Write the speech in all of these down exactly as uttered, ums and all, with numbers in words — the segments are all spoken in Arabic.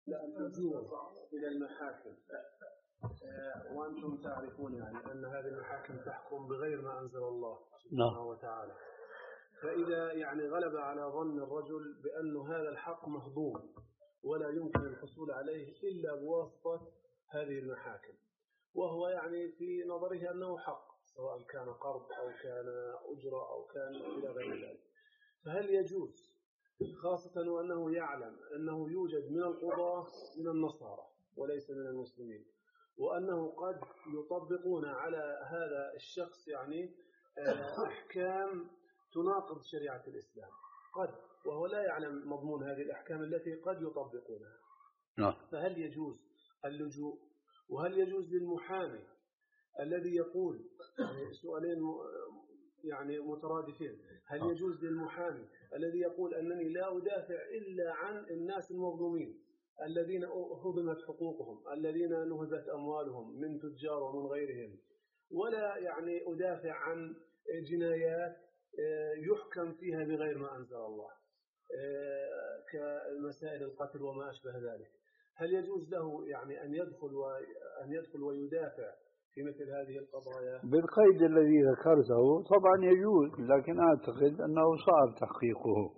لا اللجوء إلى المحاكم، وأنتم تعرفون يعني أن هذه المحاكم تحكم بغير ما أنزل الله سبحانه وتعالى. فإذا يعني غلب على ظن الرجل بأن هذا الحق مهضوم ولا يمكن الحصول عليه إلا بواسطة هذه المحاكم، وهو يعني في نظره أنه حق سواء كان قرض أو كان أجرة أو كان إلى غير ذلك، فهل يجوز خاصة وأنه يعلم أنه يوجد من القضاة من النصارى وليس من المسلمين، وأنه قد يطبقون على هذا الشخص يعني أحكام تناقض شريعة الإسلام قد، وهو لا يعلم مضمون هذه الأحكام التي قد يطبقونها؟ فهل يجوز اللجوء؟ وهل يجوز للمحامي الذي يقول يعني سؤالين يعني مترادفين، هل يجوز للمحامي الذي يقول أنني لا أدافع إلا عن الناس المظلومين الذين هضمت حقوقهم الذين نهبت أموالهم من تجار ومن غيرهم، ولا يعني أدافع عن جنايات يحكم فيها بغير ما أنزل الله كمسائل القتل وما أشبه ذلك، هل يجوز له يعني أن يدخل وأن يدخل ويدافع في مثل هذه القضايا؟ بالقيد الذي ذكرته طبعا يجوز، لكن أعتقد أنه صعب تحقيقه.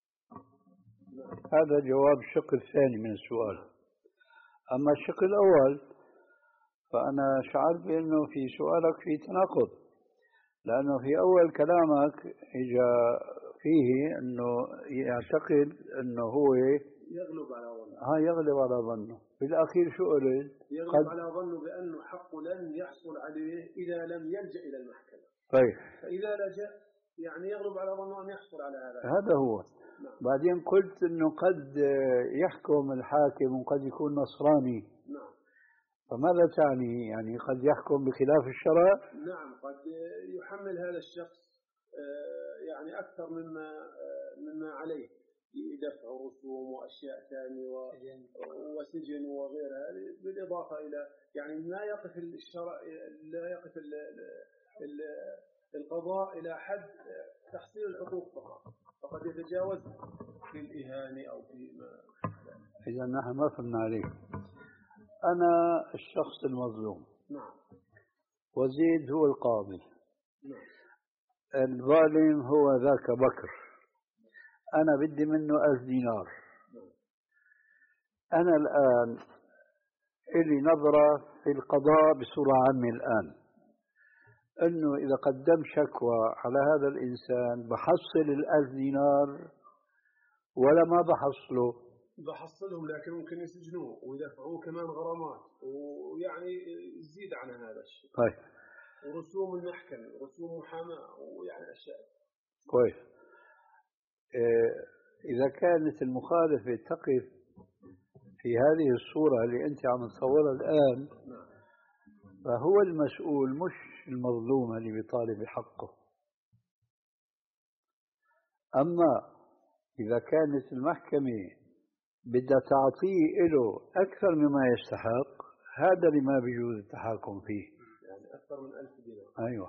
هذا جواب الشق الثاني من السؤال. أما الشق الأول فأنا شعرت بأنه في سؤالك في تناقض، لأنه في أول كلامك إجا فيه أنه يعتقد أنه هو يغلب على ظنه. ها يغلب على ظنه. في الأخير شو قلت؟ يغلب على ظنه بأنه حق لن يحصل عليه إذا لم يلجأ إلى المحكمة. طيب. فإذا لجأ يعني يغلب على ظنه أن يحصل على هذا. هذا هو. نعم. بعدين قلت أنه قد يحكم الحاكم وقد يكون نصراني. نعم. فماذا تعني؟ يعني قد يحكم بخلاف الشرع؟ نعم، قد يحمل هذا الشخص يعني أكثر مما مما عليه دفع رسوم وأشياء ثانية وسجن وغيرها، بالإضافة إلى يعني لا يقف الشرع لا يقف ال ال القضاء إلى حد تحصيل الحقوق فقط، فقد يتجاوز في الإهانة أو في ما. إذا نحن ما فهمنا عليك. أنا الشخص المظلوم. نعم. وزيد هو القاضي. نعم. الظالم هو ذاك بكر. أنا بدي منه ألف دينار. نعم. أنا الآن إلي نظرة في القضاء بصورة عامة الآن، أنه إذا قدم شكوى على هذا الإنسان بحصل الألف دينار ولا ما بحصله؟ بحصلهم، لكن ممكن يسجنوه ويدفعوه كمان غرامات ويعني يزيد عن هذا الشيء. طيب. ورسوم المحكمة ورسوم محاماة ويعني أشياء. كويس. إذا كانت المخالفة تقف في هذه الصورة اللي أنت عم تصورها الآن، فهو المسؤول مش المظلوم اللي بيطالب بحقه. أما إذا كانت المحكمة بدها تعطيه له أكثر مما يستحق، هذا اللي ما بيجوز التحاكم فيه. يعني أكثر من ألف دينار. أيوة.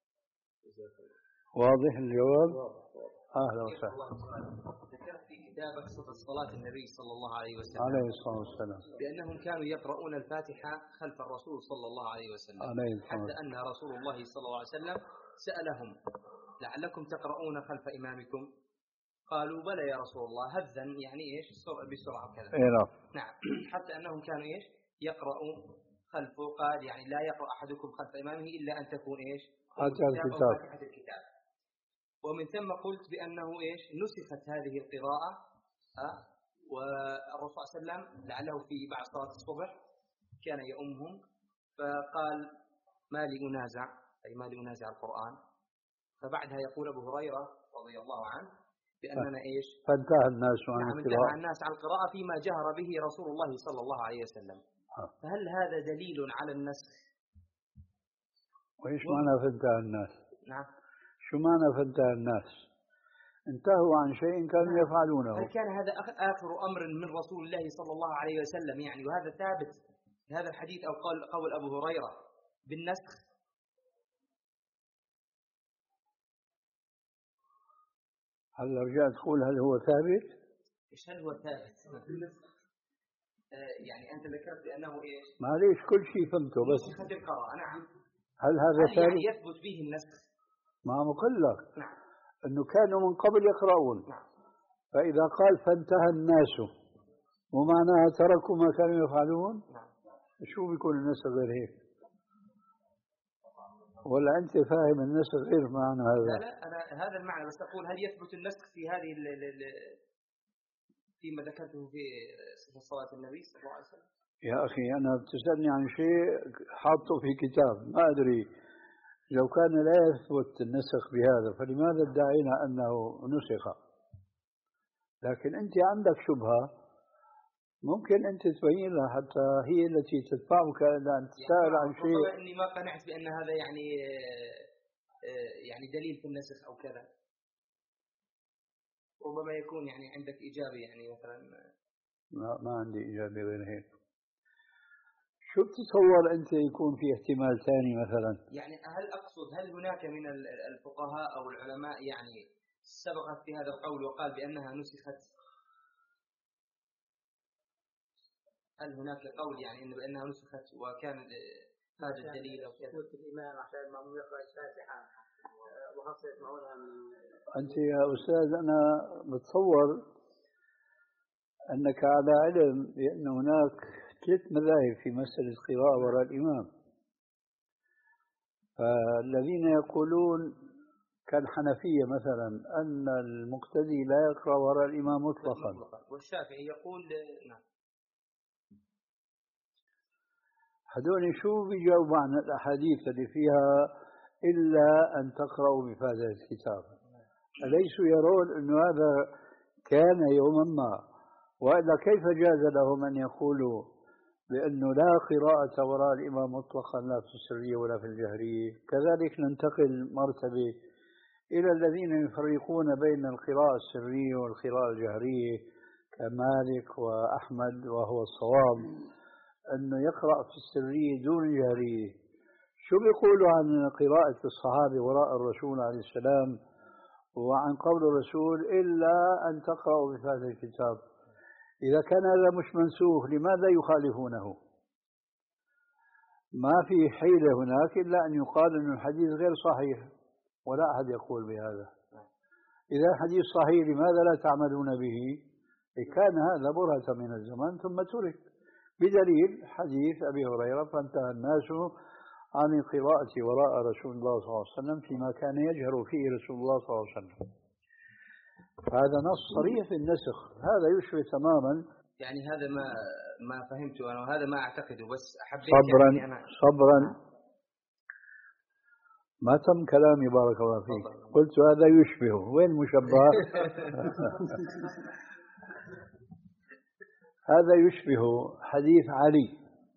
واضح الجواب؟ واضح. أهلا وسهلا. ذكرت في كتابك صفة صلاة النبي صلى الله عليه وسلم عليه الصلاة والسلام بأنهم كانوا يقرؤون الفاتحة خلف الرسول صلى الله عليه وسلم، عليه حتى أن رسول الله صلى الله عليه وسلم سألهم: لعلكم تقرؤون خلف إمامكم؟ قالوا: بلى يا رسول الله، هذا يعني إيش بسرعة كذا. إيه نعم. حتى أنهم كانوا إيش يقرؤوا خلفه، قال يعني لا يقرأ أحدكم خلف إمامه إلا أن تكون إيش فاتحة الكتاب. ومن ثم قلت بأنه إيش نسخت هذه القراءة، أه؟ والرسول صلى الله عليه وسلم لعله في بعد صلاة الصبح كان يؤمهم، فقال: ما لي أنازع، أي ما لي أنازع القرآن. فبعدها يقول أبو هريرة رضي الله عنه بأننا إيش فانتهى الناس عن نعم انتهى الناس عن القراءة فيما جهر به رسول الله صلى الله عليه وسلم. فهل هذا دليل على النسخ؟ وإيش معنى فانتهى الناس؟ نعم. شو معنى فانتهى الناس؟ انتهوا عن شيء كانوا نعم. يفعلونه. هل كان هذا آخر أمر من رسول الله صلى الله عليه وسلم يعني، وهذا ثابت في هذا الحديث أو قول قول أبو هريرة بالنسخ؟ هل رجعت تقول هل هو ثابت؟ إيش هل هو ثابت؟ يعني أنت ذكرت بأنه إيش؟ معليش كل شيء فهمته بس نسخة القراءة. نعم. هل هذا هل ثاني؟ يعني يثبت به النسخ؟ ما بقول لك. نعم. أنه كانوا من قبل يقرؤون. نعم. فإذا قال فانتهى الناس ومعناها تركوا ما كانوا يفعلون. نعم. شو بيكون النسخ غير هيك؟ ولا أنت فاهم النسخ غير معنى هذا؟ لا لا أنا هذا المعنى بس أقول هل يثبت النسخ في هذه ال ال ال فيما ذكرته في صفة صلاة النبي صلى الله عليه وسلم؟ يا أخي أنا بتسألني عن شيء حاطه في كتاب ما أدري لو كان لا يثبت النسخ بهذا فلماذا ادعينا أنه نسخ؟ لكن أنت عندك شبهة ممكن أنت تبين لها حتى هي التي تدفعك إلى أن تسأل عن شيء. ربما إني ما قنعت بأن هذا يعني يعني دليل في النسخ أو كذا. ربما يكون يعني عندك إجابة يعني مثلا. لا ما عندي إجابة غير هيك. شو بتتصور أنت يكون في احتمال ثاني مثلا؟ يعني هل أقصد هل هناك من الفقهاء أو العلماء يعني سبقت في هذا القول وقال بأنها نسخت؟ هل هناك قول يعني إن بأنها نسخت وكان هذا الدليل أو كذا؟ الإمام عشان المأموم يقرأ الفاتحة وخاصة يسمعونها من. أنت يا أستاذ أنا بتصور أنك على علم بأن هناك ثلاث مذاهب في مسألة القراءة وراء الإمام. فالذين يقولون كالحنفية مثلا أن المقتدي لا يقرأ وراء الإمام مطلقا. والشافعي يقول نعم. هذول شو بيجاوبوا عن الأحاديث اللي فيها إلا أن تقرأوا بفاتحة الكتاب؟ أليسوا يرون أن هذا كان يوما ما؟ وإلا كيف جاز لهم أن يقولوا بأنه لا قراءة وراء الإمام مطلقا لا في السرية ولا في الجهرية؟ كذلك ننتقل مرتبة إلى الذين يفرقون بين القراءة السرية والقراءة الجهرية كمالك وأحمد، وهو الصواب أنه يقرأ في السرية دون الجهرية. شو بيقولوا عن قراءة الصحابة وراء الرسول عليه السلام وعن قول الرسول إلا أن تقرأوا بفاتحة الكتاب؟ إذا كان هذا مش منسوخ لماذا يخالفونه؟ ما في حيلة هناك إلا أن يقال أن الحديث غير صحيح ولا أحد يقول بهذا. إذا الحديث صحيح لماذا لا تعملون به؟ كان هذا برهة من الزمان ثم ترك، بدليل حديث أبي هريرة فانتهى الناس عن القراءة وراء رسول الله صلى الله عليه وسلم فيما كان يجهر فيه رسول الله صلى الله عليه وسلم. هذا نص صريح في النسخ، هذا يشبه تماما. يعني هذا ما ما فهمته أنا وهذا ما أعتقده بس أحبيت صبرا يعني أنا صبرا ما تم كلامي بارك الله فيك. قلت هذا يشبه، وين مشبه؟ هذا يشبه حديث علي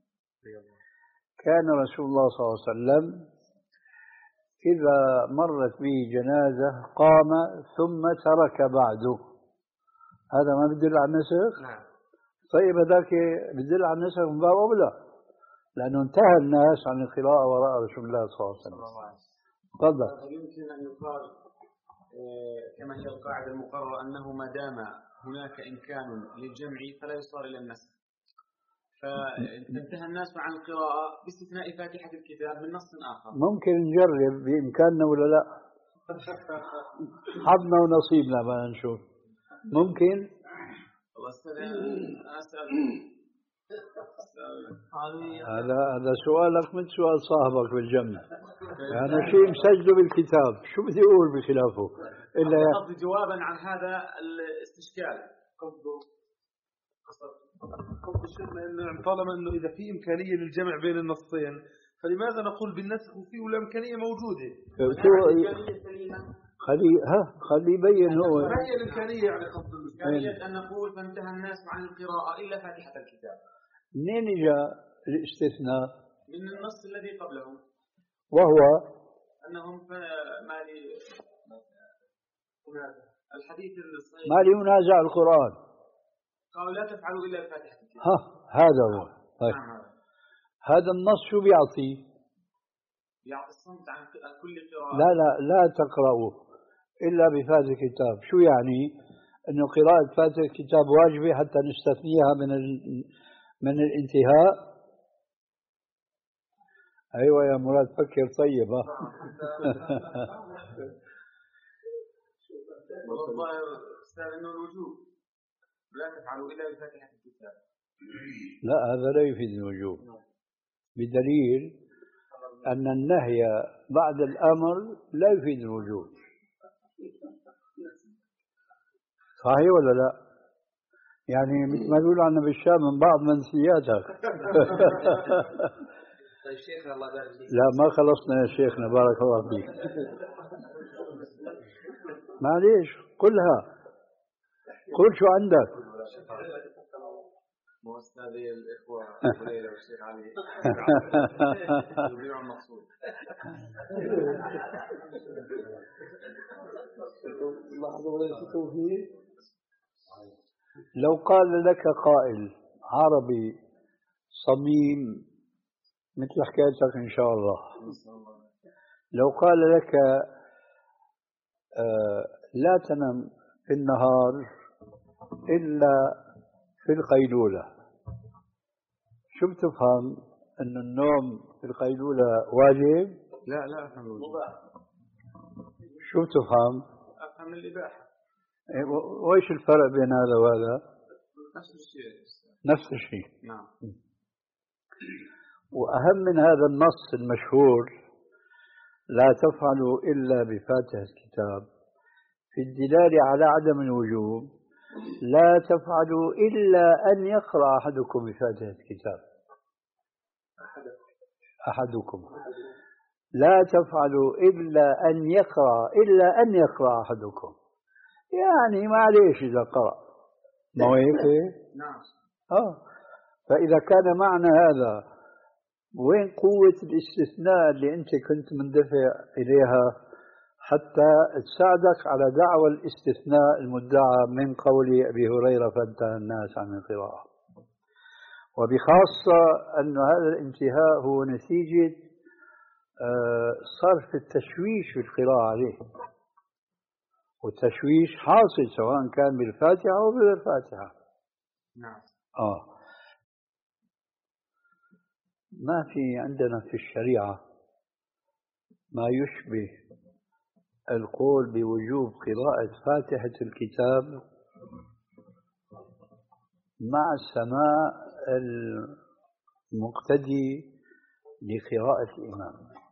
كان رسول الله صلى الله عليه وسلم إذا مرت به جنازة قام ثم ترك بعده. هذا ما بدل على النسخ؟ نعم. طيب هذاك بدل على النسخ من باب أولى لأنه انتهى الناس عن القراءة وراء رسول الله صلى الله عليه وسلم. تفضل. يمكن أن يقال كما هي القاعدة المقررة أنه ما دام هناك إمكان للجمع فلا يصار إلى النسخ، فانتهى الناس عن القراءة باستثناء فاتحة الكتاب من نص آخر. ممكن نجرب بإمكاننا ولا لا؟ حظنا ونصيبنا ما نشوف. ممكن. الله أسأل. هذا هذا سؤالك من سؤال صاحبك بالجنة. هذا شيء مسجله بالكتاب، شو بدي أقول بخلافه؟ إلا قصدي جوابا عن هذا الاستشكال. قصده قصد الشيخ إنه طالما إنه إذا في إمكانية للجمع بين النصين فلماذا نقول بالنسخ وفيه والإمكانية موجودة؟ خلي ها خلي يبين هو. ما هي الإمكانية يعني قصد الإمكانية أن نقول فانتهى الناس عن القراءة إلا فاتحة الكتاب. منين جاء الاستثناء؟ من النص الذي قبله وهو أنهم ما لي الحديث الصحيح ما لي ينازع القرآن قالوا لا تفعلوا إلا بفاتحة الكتاب. ها هذا هو. طيب. نعم. هذا النص شو بيعطي؟ يعطي الصمت عن كل قراءة. لا لا لا تقرأوا إلا بفاتحة الكتاب. شو يعني؟ إنه قراءة فاتحة الكتاب واجبة حتى نستثنيها من من الانتهاء. أيوة يا مراد فكر طيب. والله أستاذ إنه الوجوب لا تفعلوا إلا بفاتحة الكتاب. لا هذا لا يفيد الوجوب، بدليل أن النهي بعد الأمر لا يفيد الوجوب. صحيح ولا لا؟ يعني مثل ما يقولوا عنا بالشام من بعض منسياتك. طيب شيخنا الله يبارك فيك. لا ما خلصنا يا شيخنا بارك الله فيك. معليش قلها، قل شو عندك. مو أستاذ الإخوة هليلة والشيخ علي يبيعوا المقصود. لو قال لك قائل عربي صميم مثل حكايتك إن شاء الله، لو قال لك آه لا تنم في النهار إلا في القيلولة، شو بتفهم؟ أن النوم في القيلولة واجب؟ لا لا أفهم الواجب. شو بتفهم؟ أفهم الإباحة. وإيش الفرق بين هذا وهذا؟ نفس الشيء. نفس الشيء. نعم. وأهم من هذا النص المشهور لا تفعلوا إلا بفاتحة الكتاب في الدلالة على عدم الوجوب، لا تفعلوا إلا أن يقرأ أحدكم بفاتحة الكتاب. أحدكم لا تفعلوا إلا أن يقرأ إلا أن يقرأ أحدكم، يعني معليش إذا قرأ، ما هو هيك؟ نعم. آه فإذا كان معنى هذا وين قوة الاستثناء اللي أنت كنت مندفع إليها حتى تساعدك على دعوى الاستثناء المدعى من قول أبي هريرة فانتهى الناس عن القراءة، وبخاصة أن هذا الانتهاء هو نتيجة صرف التشويش في القراءة عليه، والتشويش حاصل سواء كان بالفاتحة أو بغير الفاتحة. نعم. آه ما في عندنا في الشريعة ما يشبه القول بوجوب قراءة فاتحة الكتاب مع السماع المقتدي لقراءة الإمام.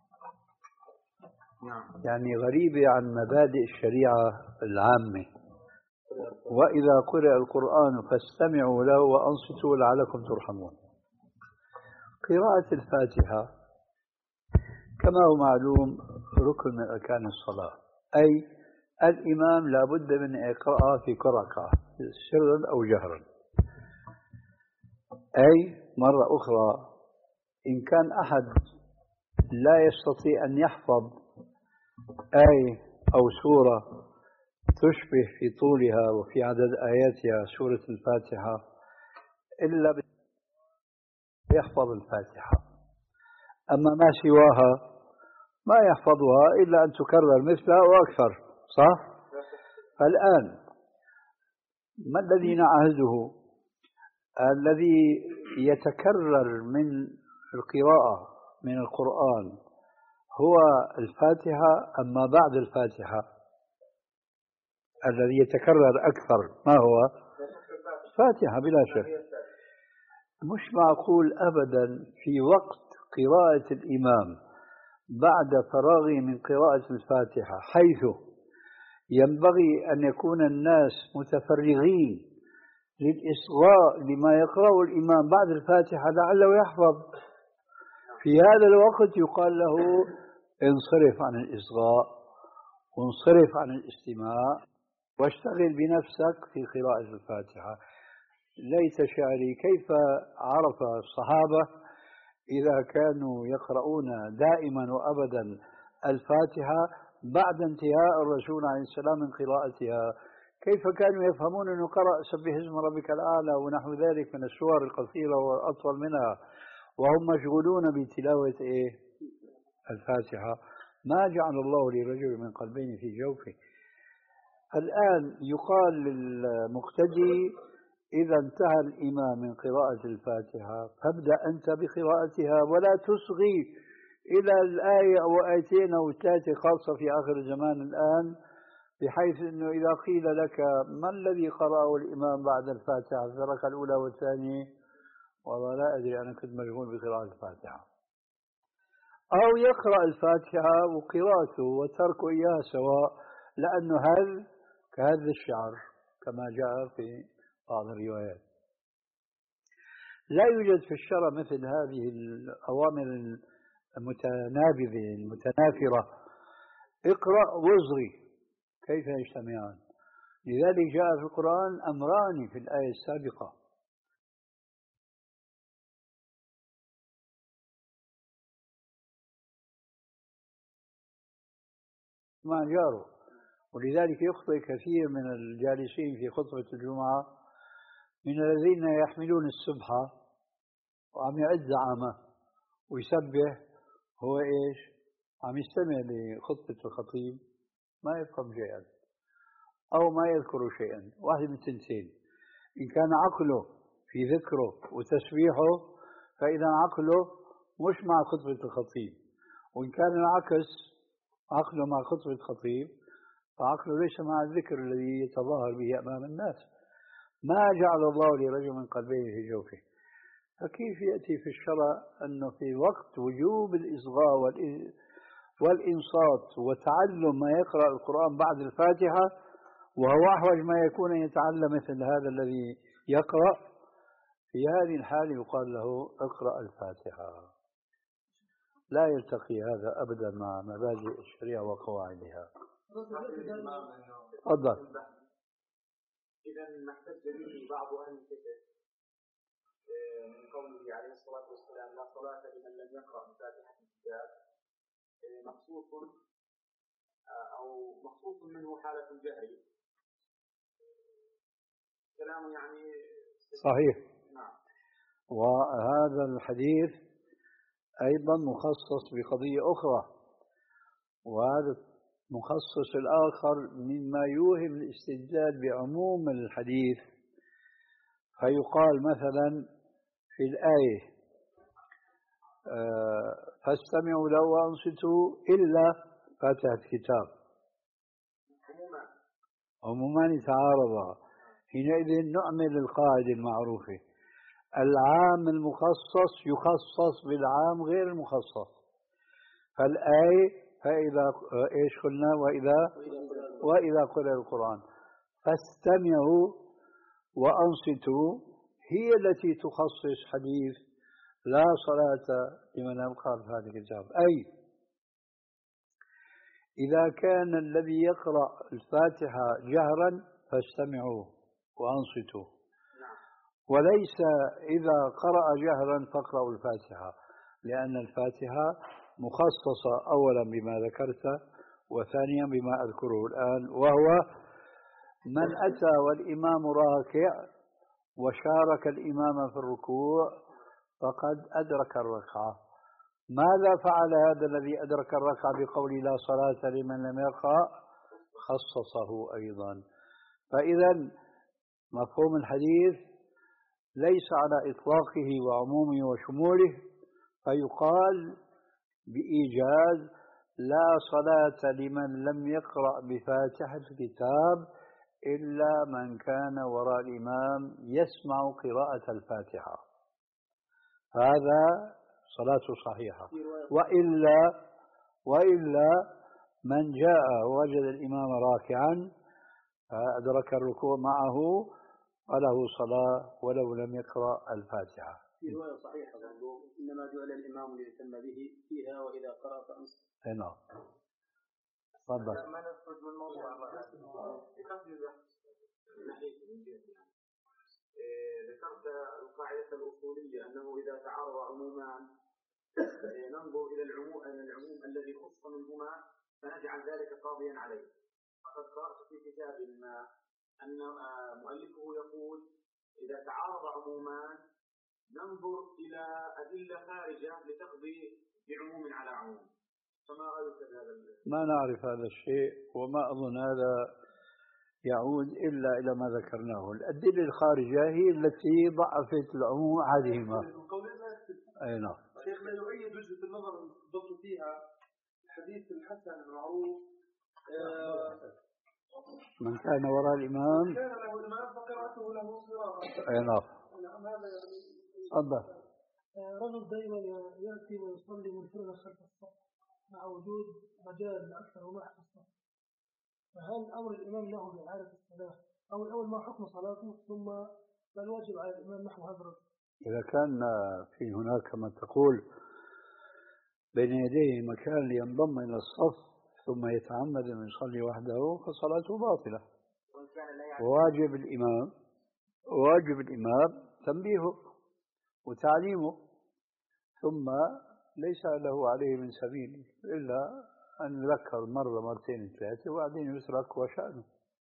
نعم. يعني غريبة عن مبادئ الشريعة العامة. وإذا قرأ القرآن فاستمعوا له وأنصتوا لعلكم ترحمون. قراءة الفاتحة كما هو معلوم ركن من أركان الصلاة، أي الإمام لا بد من إقراءها في كل ركعة سرا أو جهرا. أي مرة أخرى إن كان أحد لا يستطيع أن يحفظ آية أو سورة تشبه في طولها وفي عدد آياتها سورة الفاتحة إلا يحفظ الفاتحة، أما ما سواها ما يحفظها إلا أن تكرر مثلها وأكثر، صح؟ فالآن ما الذي نعهده؟ الذي يتكرر من القراءة من القرآن هو الفاتحة، أما بعد الفاتحة الذي يتكرر أكثر ما هو؟ فاتحة بلا شك. مش معقول أبدا في وقت قراءة الإمام بعد فراغه من قراءة الفاتحة حيث ينبغي أن يكون الناس متفرغين للإصغاء لما يقرأه الإمام بعد الفاتحة لعله يحفظ، في هذا الوقت يقال له انصرف عن الإصغاء وانصرف عن الاستماع واشتغل بنفسك في قراءة الفاتحة. ليت شعري كيف عرف الصحابة إذا كانوا يقرؤون دائما وأبدا الفاتحة بعد انتهاء الرسول عليه السلام من قراءتها، كيف كانوا يفهمون أنه قرأ سبح اسم ربك الأعلى ونحو ذلك من السور القصيرة والأطول منها وهم مشغولون بتلاوة إيه؟ الفاتحة. ما جعل الله لرجل من قلبين في جوفه. الآن يقال للمقتدي إذا انتهى الإمام من قراءة الفاتحة فابدأ أنت بقراءتها ولا تصغي إلى الآية أو آيتين أو ثلاثة، خاصة في آخر الزمان الآن، بحيث أنه إذا قيل لك ما الذي قرأه الإمام بعد الفاتحة في الركعة الأولى والثانية، والله لا أدري، أنا كنت مشغول بقراءة الفاتحة، أو يقرأ الفاتحة وقراءته وتركه إياها سواء، لأنه هذا كهذا الشعر كما جاء في بعض الروايات. لا يوجد في الشرع مثل هذه الأوامر المتنابذة المتنافرة، اقرأ واصغي، كيف يجتمعان؟ لذلك جاء في القرآن أمران في الآية السابقة، مع جاره. ولذلك يخطئ كثير من الجالسين في خطبة الجمعة من الذين يحملون السبحة وعم يعد زعامة ويسبح، هو إيش؟ عم يستمع لخطبة الخطيب، ما يفهم شيئا أو ما يذكر شيئا. واحد من تنتين، إن كان عقله في ذكره وتسبيحه فإذا عقله مش مع خطبة الخطيب، وإن كان العكس عقله مع خطبة الخطيب فعقله ليس مع الذكر الذي يتظاهر به أمام الناس. ما جعل الله لرجل من قلبين في جوفه. فكيف يأتي في الشرع أنه في وقت وجوب الإصغاء والإنصات وتعلم ما يقرأ القرآن بعد الفاتحة، وهو أحوج ما يكون يتعلم مثل هذا الذي يقرأ، في هذه الحالة يقال له اقرأ الفاتحة. لا يلتقي هذا أبدا مع مبادئ الشريعة وقواعدها. تفضل. إذا ما احتج به بعض أهل الكتاب من قوله عليه الصلاة والسلام لا صلاة لمن لم يقرأ بفاتحة الكتاب، مخصوص أو مخصوص منه حالة الجهل، كلام يعني صحيح. نعم. وهذا الحديث أيضا مخصص بقضية أخرى، وهذا المخصص الآخر مما يوهم الاستدلال بعموم الحديث. فيقال مثلا في الآية آه فاستمعوا له وأنصتوا إلا فاتحة الكتاب، عموما يتعارضا، حينئذ نعمل القاعدة المعروفة: العام المخصص يخصص بالعام غير المخصص. فالآية فإذا إيش قلنا؟ وإذا وإذا قرأ القرآن فاستمعوا وأنصتوا هي التي تخصص حديث لا صلاة لمن لم يقرأ بهذا الكتاب. أي إذا كان الذي يقرأ الفاتحة جهرا فاستمعوا وأنصتوا، وليس إذا قرأ جهرا فاقرأوا الفاتحة، لأن الفاتحة مخصصة أولا بما ذكرت، وثانيا بما أذكره الآن، وهو من أتى والإمام راكع وشارك الإمام في الركوع فقد أدرك الركعة. ماذا فعل هذا الذي أدرك الركعة بقول لا صلاة لمن لم يقرأ؟ خصصه أيضا. فإذا مفهوم الحديث ليس على إطلاقه وعمومه وشموله، فيقال بإيجاز لا صلاة لمن لم يقرأ بفاتحة الكتاب إلا من كان وراء الإمام يسمع قراءة الفاتحة، هذا صلاته صحيحة. وإلا وإلا من جاء ووجد الإمام راكعا فأدرك الركوع معه فله صلاة ولو لم يقرأ الفاتحة. في رواية صحيحة برضو إنما جعل الإمام ليتم به فيها وإذا قرأ فأنصت. نعم. تفضل. ما نخرج من الموضوع ذكرت القاعدة الأصولية أنه إذا تعارض عمومان ننظر إلى العموم العموم الذي خص منهما فنجعل ذلك قاضيا عليه. فقد قرأت في كتاب ما أن مؤلفه يقول إذا تعارض عمومان ننظر إلى أدلة خارجة لتقضي بعموم على عموم. فما رأيك بهذا؟ ما نعرف هذا الشيء، وما أظن هذا يعود إلا إلى ما ذكرناه. الأدلة الخارجة هي التي ضعفت العموم أحدهما. أي نعم. شيخ لا يؤيد وجهة النظر الضبط فيها الحديث الحسن المعروف من كان وراء الإمام كان له إمام فقراءته له قراءة. أي نعم. تفضل. رجل دائما يأتي ويصلي منفردا خلف الصف مع وجود مجال أكثر وما في الصف، فهل أمر الإمام له بإعادة الصلاة أو الأول ما حكم صلاته ثم ما الواجب على الإمام نحو هذا الرجل؟ إذا كان في هناك كما تقول بين يديه مكان لينضم إلى الصف ثم يتعمد أن يصلي وحده فصلاته باطلة. وواجب الإمام واجب الإمام تنبيهه وتعليمه، ثم ليس له عليه من سبيل إلا أن يذكر مرة مرتين ثلاثة وبعدين يترك وشأنه.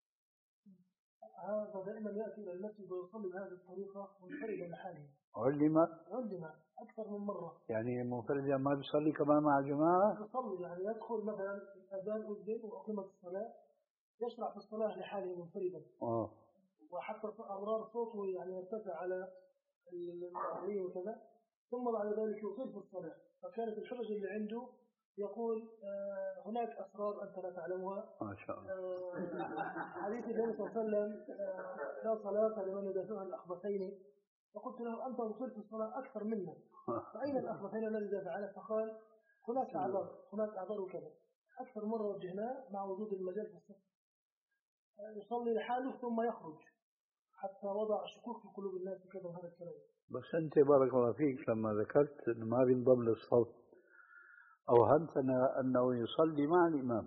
هذا دائما يأتي إلى المسجد ويصلي بهذه الطريقة منفردا لحاله. علم علم أكثر من مرة. يعني منفردا ما بيصلي كمان مع جماعة؟ يصلي يعني يدخل مثلا الأذان أذن وأقيمت الصلاة يشرع في الصلاة لحاله منفردا. آه. وحتى أمرار صوته يعني يرتفع على المعين وكذا، ثم بعد ذلك يطيل في الصلاة. فكانت الحجج اللي عنده يقول آه هناك أسرار أنت لا تعلمها. ما شاء الله. آه حديث النبي صلى الله عليه وسلم آه لا صلاة لمن يدافعها الأخبثين. فقلت له أنت مطيل في الصلاة أكثر منا، فأين الأخبثين الذي دافع عنه؟ فقال هناك أعذار هناك أعذار وكذا. أكثر مرة وجهناه مع وجود المجال في الصف آه يصلي لحاله ثم يخرج حتى وضع شكوك في قلوب الناس كذا وهذا الكلام. بس أنت بارك الله فيك لما ذكرت أنه ما بينضم للصف أوهمتنا أنه يصلي مع الإمام،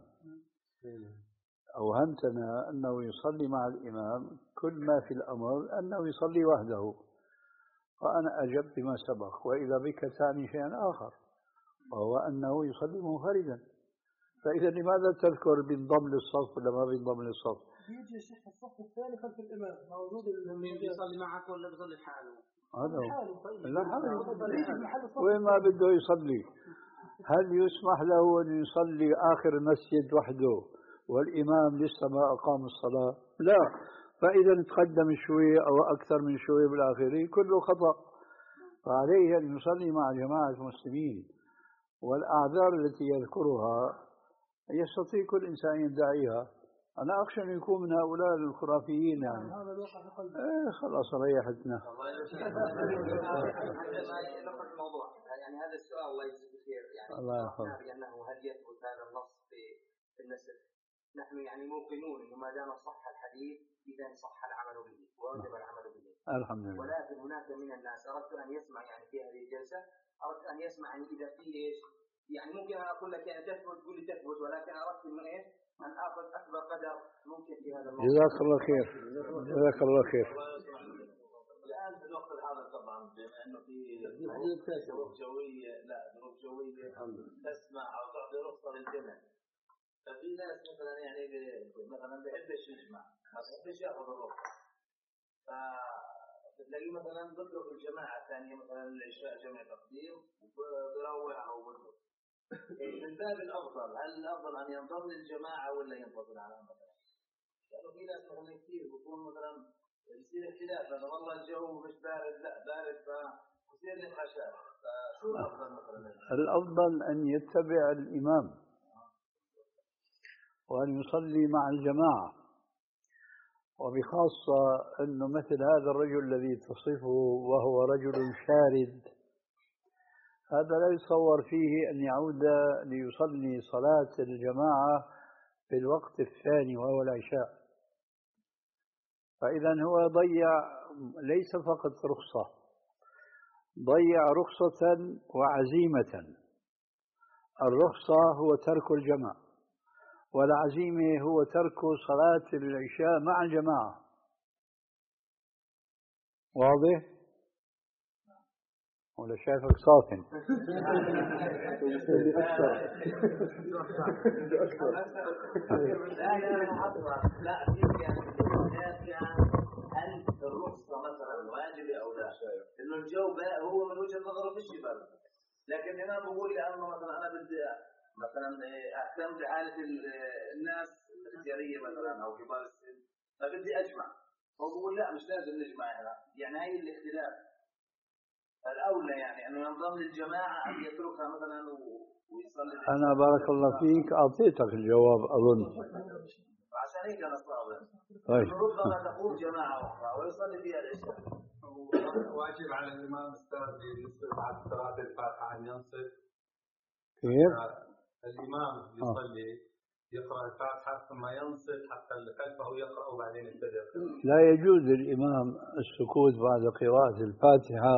أوهمتنا أنه يصلي مع الإمام، كل ما في الأمر أنه يصلي وحده، وأنا أجبت بما سبق. وإذا بك تعني شيئا آخر وهو أنه يصلي منفردا، فإذا لماذا تذكر بينضم للصف ولا ما بينضم للصف؟ بيجي الشيخ في الصف الثاني خلف الإمام مع وجود المجال. يصلي معك ولا بيصلي لحاله؟ هذا لا حاله. وين ما بده يصلي؟ هل يسمح له أن يصلي آخر المسجد وحده والإمام لسه ما أقام الصلاة؟ لا. فإذا تقدم شوي أو أكثر من شوي بالآخرين كله خطأ. فعليه أن يصلي مع جماعة المسلمين. والأعذار التي يذكرها يستطيع كل إنسان يدعيها. أنا أخشى أن يكون من هؤلاء الخرافيين يعني. هذا الواقع في قلبي. إيه خلاص ريحتنا. الموضوع يعني هذا السؤال الله يجزيك خير يعني الله يحفظك. بأنه هل يثبت هذا النص في النسخ؟ نحن يعني موقنون إنه ما دام صح الحديث إذا صح العمل به ووجب العمل به. الحمد لله. ولكن هناك من الناس أردت أن يسمع يعني في هذه الجلسة أردت أن يسمع يعني إذا في إيش يعني ممكن أن أقول لك يعني تثبت تقول لي تثبت، ولكن أردت إنه إيش أن آخذ أكبر قدر ممكن في هذا الموضوع. جزاك الله خير. جزاك الله خير. الآن في الوقت هذا طبعا بما أنه في ظروف جوية لا ظروف جوية تسمع أو تعطي رخصة للجمع، ففي ناس مثلا يعني مثلا بيحبش يجمع ما بيحبش ياخذ الرخصة، فتلاقيه مثلا بيترك الجماعة الثانية مثلا العشاء جمع تقديم وبيروح أو بيرقص. من باب الأفضل هل الأفضل أن ينضم للجماعة ولا ينفصل عنها مثلا؟ لأنه في ناس مثلا كثير بيكون مثلا يصير اختلاف هذا والله الجو مش بارد لا بارد فيصير نقاشات، فشو الأفضل مثلا؟ الأفضل أن يتبع الإمام وأن يصلي مع الجماعة، وبخاصة أنه مثل هذا الرجل الذي تصفه وهو رجل شارد هذا لا يتصور فيه أن يعود ليصلي صلاة الجماعة في الوقت الثاني وهو العشاء. فإذا هو ضيع ليس فقط رخصة، ضيع رخصة وعزيمة. الرخصة هو ترك الجماعة، والعزيمة هو ترك صلاة العشاء مع الجماعة. واضح؟ ولا شايفك صافن؟ لا في يعني هل الرخصة مثلا واجبة أو لا؟ إنه الجو هو من وجهة نظره فيش برد، لكن أنا بقول لأنه مثلا أنا بدي مثلا أهتم بحالة الناس الرجالية مثلا أو كبار السن، فبدي أجمع، هو بقول لا مش لازم نجمع هنا، يعني هاي الاختلاف الأولى يعني أنه ينضم للجماعة أم يتركها مثلا ويصلي. أنا بارك الله فيك أعطيتك الجواب أظن. عشان هيك أنا صابر. طيب. ربما تقوم جماعة أخرى ويصلي فيها العشاء. واجب على الإمام أستاذ بالنسبة بعد قراءة الفاتحة أن ينصت. كيف؟ الإمام يصلي يقرأ الفاتحة ثم ينصت حتى اللي خلفه يقرأ وبعدين يبتدئ. لا يجوز للإمام السكوت بعد قراءة الفاتحة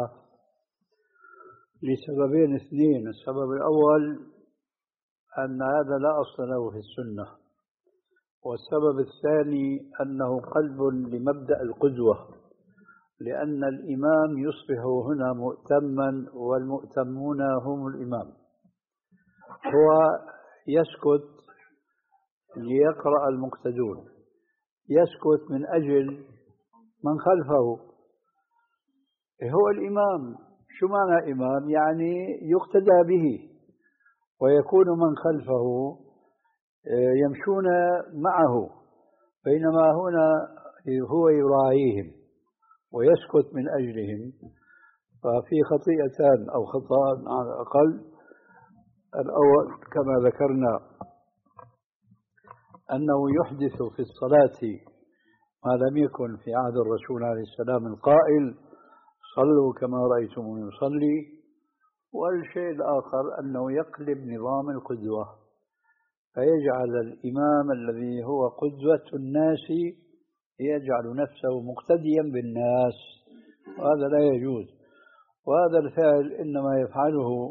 لسببين اثنين. السبب الأول أن هذا لا أصل له في السنة، والسبب الثاني أنه قلب لمبدأ القدوة، لأن الإمام يصبح هنا مؤتما والمؤتمون هم الإمام. هو يسكت ليقرأ المقتدون، يسكت من أجل من خلفه. هو الإمام. شو معنى إمام؟ يعني يقتدى به، ويكون من خلفه يمشون معه، بينما هنا هو يراعيهم ويسكت من أجلهم. ففي خطيئتان أو خطأ على الأقل. الأول كما ذكرنا أنه يحدث في الصلاة ما لم يكن في عهد الرسول عليه السلام القائل صلوا كما رأيتموني يصلي. والشيء الآخر أنه يقلب نظام القدوة، فيجعل الإمام الذي هو قدوة الناس يجعل نفسه مقتديا بالناس، وهذا لا يجوز. وهذا الفعل إنما يفعله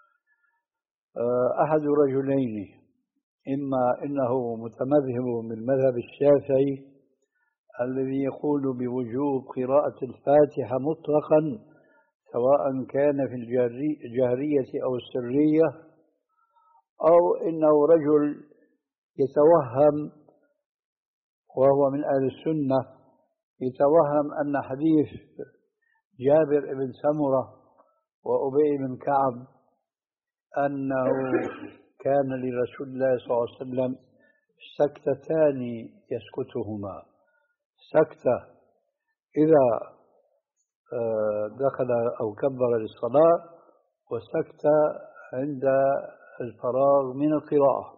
أحد رجلين، إما إنه متمذهب من المذهب الشافعي الذي يقول بوجوب قراءة الفاتحة مطلقا سواء كان في الجهرية أو السرية، أو إنه رجل يتوهم وهو من أهل السنة يتوهم أن حديث جابر بن سمرة وأبي بن كعب أنه كان لرسول الله صلى الله عليه وسلم سكتتان يسكتهما، سكتة إذا دخل أو كبر للصلاة، وسكتة عند الفراغ من القراءة.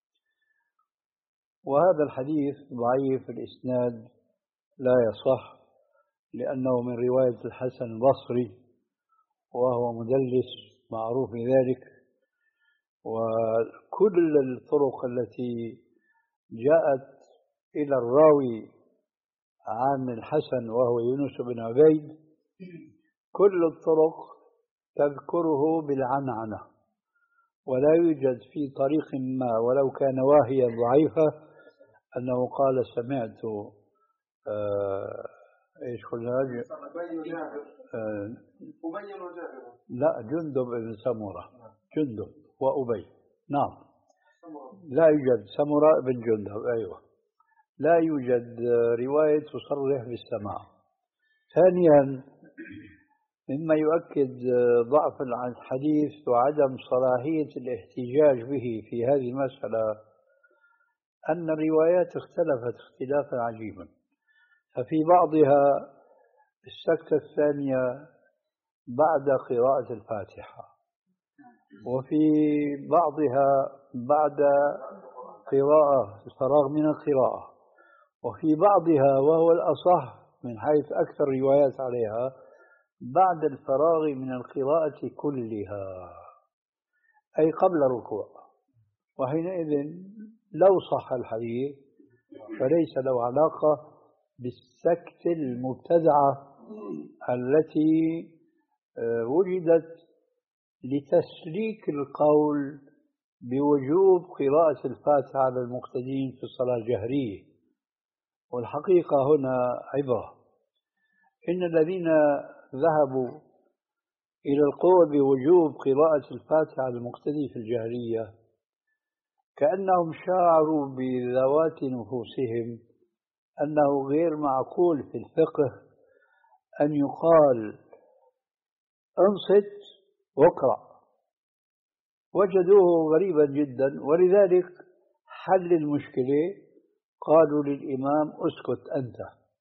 وهذا الحديث ضعيف الإسناد لا يصح، لأنه من رواية الحسن البصري وهو مدلس معروف بذلك. وكل الطرق التي جاءت إلى الراوي عن الحسن وهو يونس بن عبيد كل الطرق تذكره بالعنعنة، ولا يوجد في طريق ما ولو كان واهيا ضعيفة أنه قال سمعت آه إيش قلنا آه لا جندب بن سمرة، جندب وأبي، نعم لا يوجد سمرة بن جندب، أيوة لا يوجد رواية تصرح بالسماع. ثانيا مما يؤكد ضعف الحديث وعدم صلاحية الاحتجاج به في هذه المسألة أن الروايات اختلفت اختلافا عجيبا، ففي بعضها السكتة الثانية بعد قراءة الفاتحة، وفي بعضها بعد قراءة الفراغ من القراءة، وفي بعضها وهو الأصح من حيث أكثر روايات عليها بعد الفراغ من القراءة كلها، أي قبل الركوع. وحينئذ لو صح الحديث فليس له علاقة بالسكت المبتدعة التي وجدت لتسليك القول بوجوب قراءة الفاتحة على المقتدين في الصلاة الجهرية. والحقيقة هنا عبرة، إن الذين ذهبوا إلى القول بوجوب قراءة الفاتحة على المقتدي في الجهرية كأنهم شعروا بذوات نفوسهم أنه غير معقول في الفقه أن يقال انصت واقرأ، وجدوه غريبا جدا. ولذلك حل المشكلة قالوا للإمام اسكت أنت،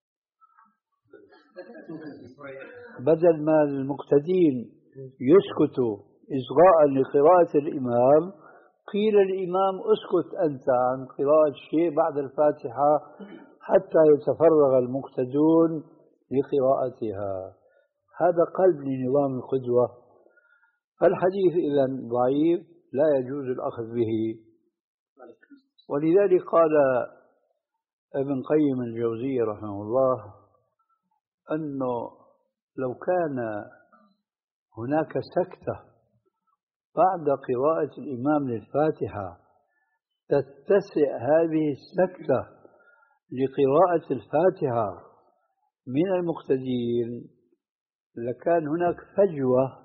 بدل ما المقتدين يسكتوا إصغاء لقراءة الإمام قيل الإمام اسكت أنت عن قراءة شيء بعد الفاتحة حتى يتفرغ المقتدون لقراءتها. هذا قلب لنظام القدوة. فالحديث إذن ضعيف لا يجوز الأخذ به. ولذلك قال ابن قيم الجوزية رحمه الله أنه لو كان هناك سكتة بعد قراءة الإمام للفاتحة تتسع هذه السكتة لقراءة الفاتحة من المقتدين لكان هناك فجوة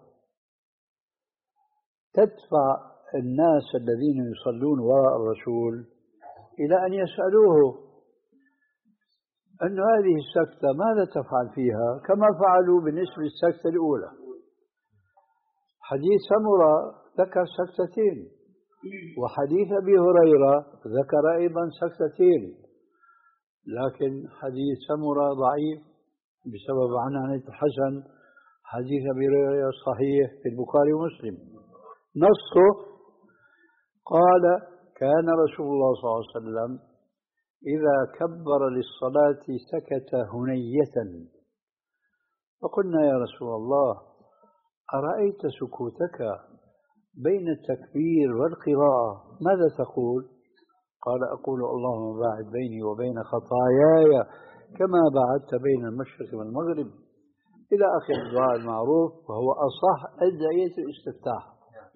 تدفع الناس الذين يصلون وراء الرسول إلى أن يسألوه أن هذه السكتة ماذا تفعل فيها، كما فعلوا بالنسبة للسكتة الأولى. حديث سمرة ذكر سكتتين، وحديث أبي هريرة ذكر أيضا سكتتين، لكن حديث سمرة ضعيف بسبب عنعنة الحسن. حديث أبي هريرة صحيح في البخاري ومسلم. نصه قال كان رسول الله صلى الله عليه وسلم إذا كبر للصلاة سكت هنية، فقلنا يا رسول الله أرأيت سكوتك بين التكبير والقراءة ماذا تقول؟ قال أقول اللهم باعد بيني وبين خطاياي كما باعدت بين المشرق والمغرب إلى آخر الدعاء المعروف، وهو أصح أدعية الاستفتاح.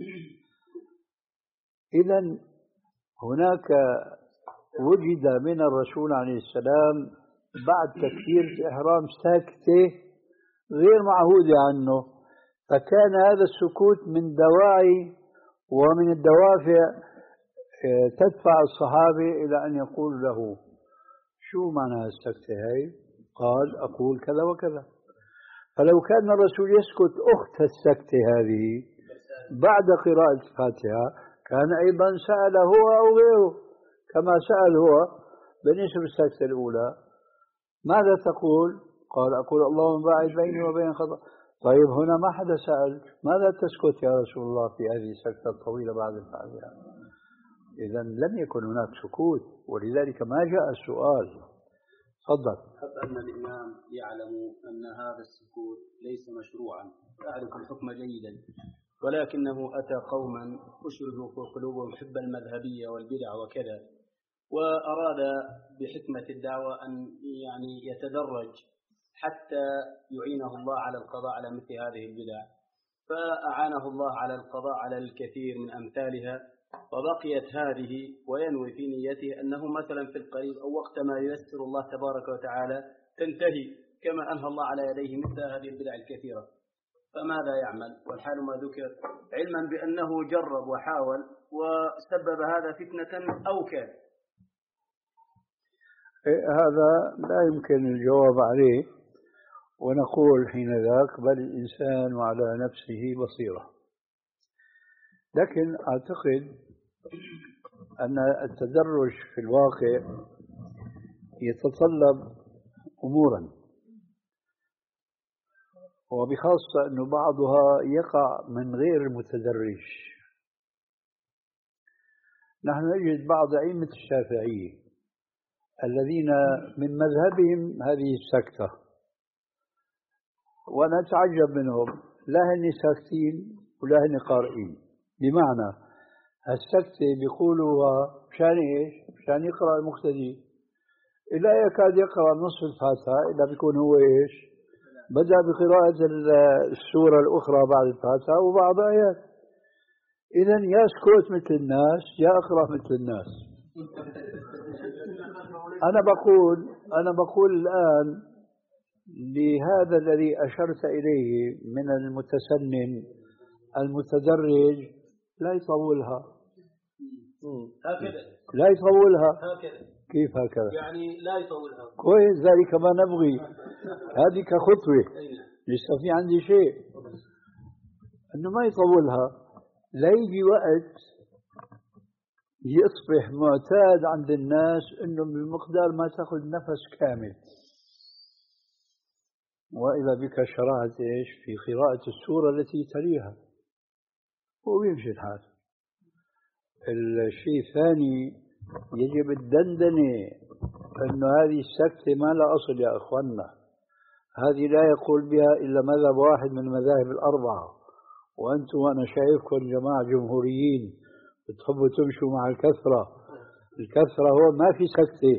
إذن هناك وجد من الرسول عليه السلام بعد تكبيرة الإحرام ساكتة غير معهودة عنه، فكان هذا السكوت من دواعي ومن الدوافع تدفع الصحابة إلى أن يقول له شو معنى السكتة هاي؟ قال أقول كذا وكذا. فلو كان الرسول يسكت أخت السكتة هذه بعد قراءة الفاتحة كان أيضا سأل هو أو غيره، كما سأل هو بالنسبة للسكتة الأولى ماذا تقول؟ قال أقول اللهم باعد بيني وبين خطأ. طيب هنا ما حدا سأل ماذا تسكت يا رسول الله في هذه السكتة الطويلة بعد الفاتحة؟ إذن لم يكن هناك سكوت، ولذلك ما جاء السؤال. تفضل. حتى أن الإمام يعلم أن هذا السكوت ليس مشروعا، يعرف الحكم جيدا، ولكنه أتى قوما أشربوا في قلوبهم حب المذهبية والبدع وكذا، وأراد بحكمة الدعوة أن يعني يتدرج حتى يعينه الله على القضاء على مثل هذه البدع، فأعانه الله على القضاء على الكثير من أمثالها، وبقيت هذه وينوي في نيته أنه مثلا في القريب أو وقت ما ييسر الله تبارك وتعالى تنتهي كما أنهى الله على يديه مثل هذه البدع الكثيرة. فماذا يعمل والحال ما ذكر، علما بأنه جرب وحاول وسبب هذا فتنة أو كان؟ هذا لا يمكن الجواب عليه، ونقول حين ذاك بل الإنسان على نفسه بصيرة. لكن أعتقد أن التدرج في الواقع يتطلب أمورا، وبخاصة أن بعضها يقع من غير المتدرج. نحن نجد بعض أئمة الشافعية الذين من مذهبهم هذه السكتة، وأنا أتعجب منهم، لا هن ساكتين ولا هن قارئين. بمعنى السكتة بيقولوها مشان إيش؟ مشان يقرأ المقتدي، إلا يكاد يقرأ نصف الفاتحة إلا بيكون هو إيش؟ بدأ بقراءة السورة الأخرى بعد الفاتحة وبعض آيات. إذن يا اسكت مثل الناس يا أقرأ مثل الناس. أنا بقول أنا بقول الآن لهذا الذي أشرت إليه من المتسنن المتدرج لا يطولها. هكذا لا يطولها. هكذا. كيف هكذا؟ يعني لا يطولها. كويس، ذلك ما نبغي. هذه كخطوة، لسه في عندي شيء إنه ما يطولها، لا يجي وقت يصبح معتاد عند الناس انه بمقدار ما تاخذ نفس كامل، واذا بك شرعت ايش في قراءة السورة التي تليها ويمشي الحال. الشيء الثاني يجب الدندنة، انه هذه السكتة ما لها اصل يا اخواننا، هذه لا يقول بها الا مذهب واحد من المذاهب الاربعة، وانتم وانا شايفكم جماعة جمهوريين بتحبوا تمشوا مع الكثرة، الكثرة هو ما في سكتة.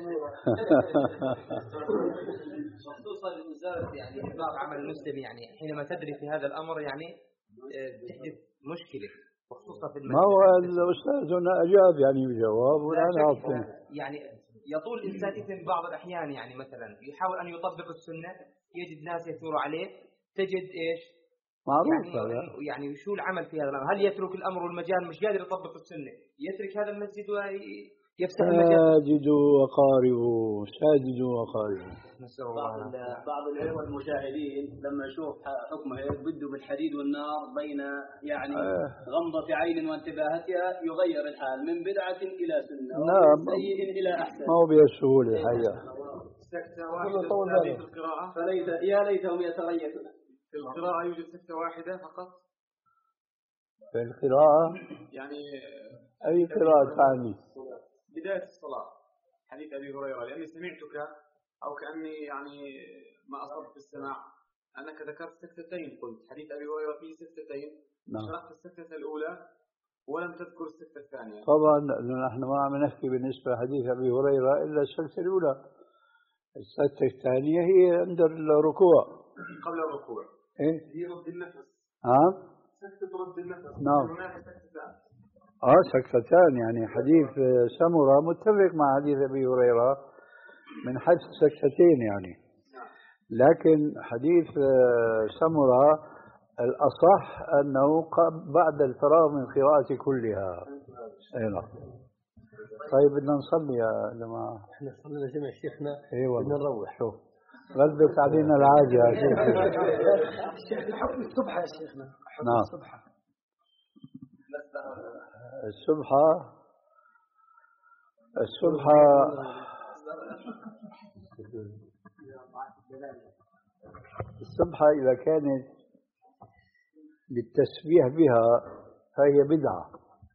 خصوصا وزارة يعني إطلاق عمل المسلم، يعني حينما تدري في هذا الأمر يعني تحدث مشكلة، وخصوصا في المسجد. ما هو الأستاذ هنا أجاب يعني بجواب والآن عطني. يعني يطول الإنسان إثم بعض الأحيان، يعني مثلا يحاول أن يطبق السنة يجد ناس يثور عليه، تجد إيش معروف يعني هذا. يعني شو العمل في هذا الأمر؟ هل يترك الأمر والمجال مش قادر يطبق السنة يترك هذا المسجد ويفسح المجال؟ ساجدوا وقاربوا، ساجدوا وقاربوا. بعض بعض الإخوة المشاهدين لما يشوف حكمه هيك بده بالحديد والنار بين يعني آه. غمضة عين وانتباهتها يغير الحال من بدعة إلى سنة نعم ومن سيء إلى أحسن. ما هو بسهولة الحقيقة. سكتة واحدة في القراءة، فليت يا ليتهم يتغيرون. في القراءة يوجد سكتة واحدة فقط. في القراءة يعني أي قراءة ثانية؟ بداية الصلاة حديث أبي هريرة، لأني سمعتك أو كأني يعني ما أصبت في السماع أنك ذكرت سكتتين، قلت حديث أبي هريرة فيه سكتتين، نعم. شرحت السكتة الأولى ولم تذكر السكتة الثانية. طبعا نحن ما عم نحكي بالنسبة لحديث أبي هريرة إلا السكتة الأولى، السكتة الثانية هي عند الركوع قبل الركوع. إيه؟ هي رد النفس. نعم. سكتة رد النفس. نعم. هناك سكتتان. آه سكتتان، يعني حديث سمرة متفق مع حديث أبي هريرة من حيث السكتتين يعني، لكن حديث سمرة الأصح أنه بعد الفراغ من قراءة كلها. أيوة. طيب بدنا نصلي يا جماعة. احنا صلينا جمع شيخنا. ايوه بدنا نروح. شوف غلبت علينا العادة يا شيخ. الحكم الصبح يا شيخنا. نعم. الصبح. السبحة السبحة السبحة إذا كانت للتسبيح بها فهي بدعة،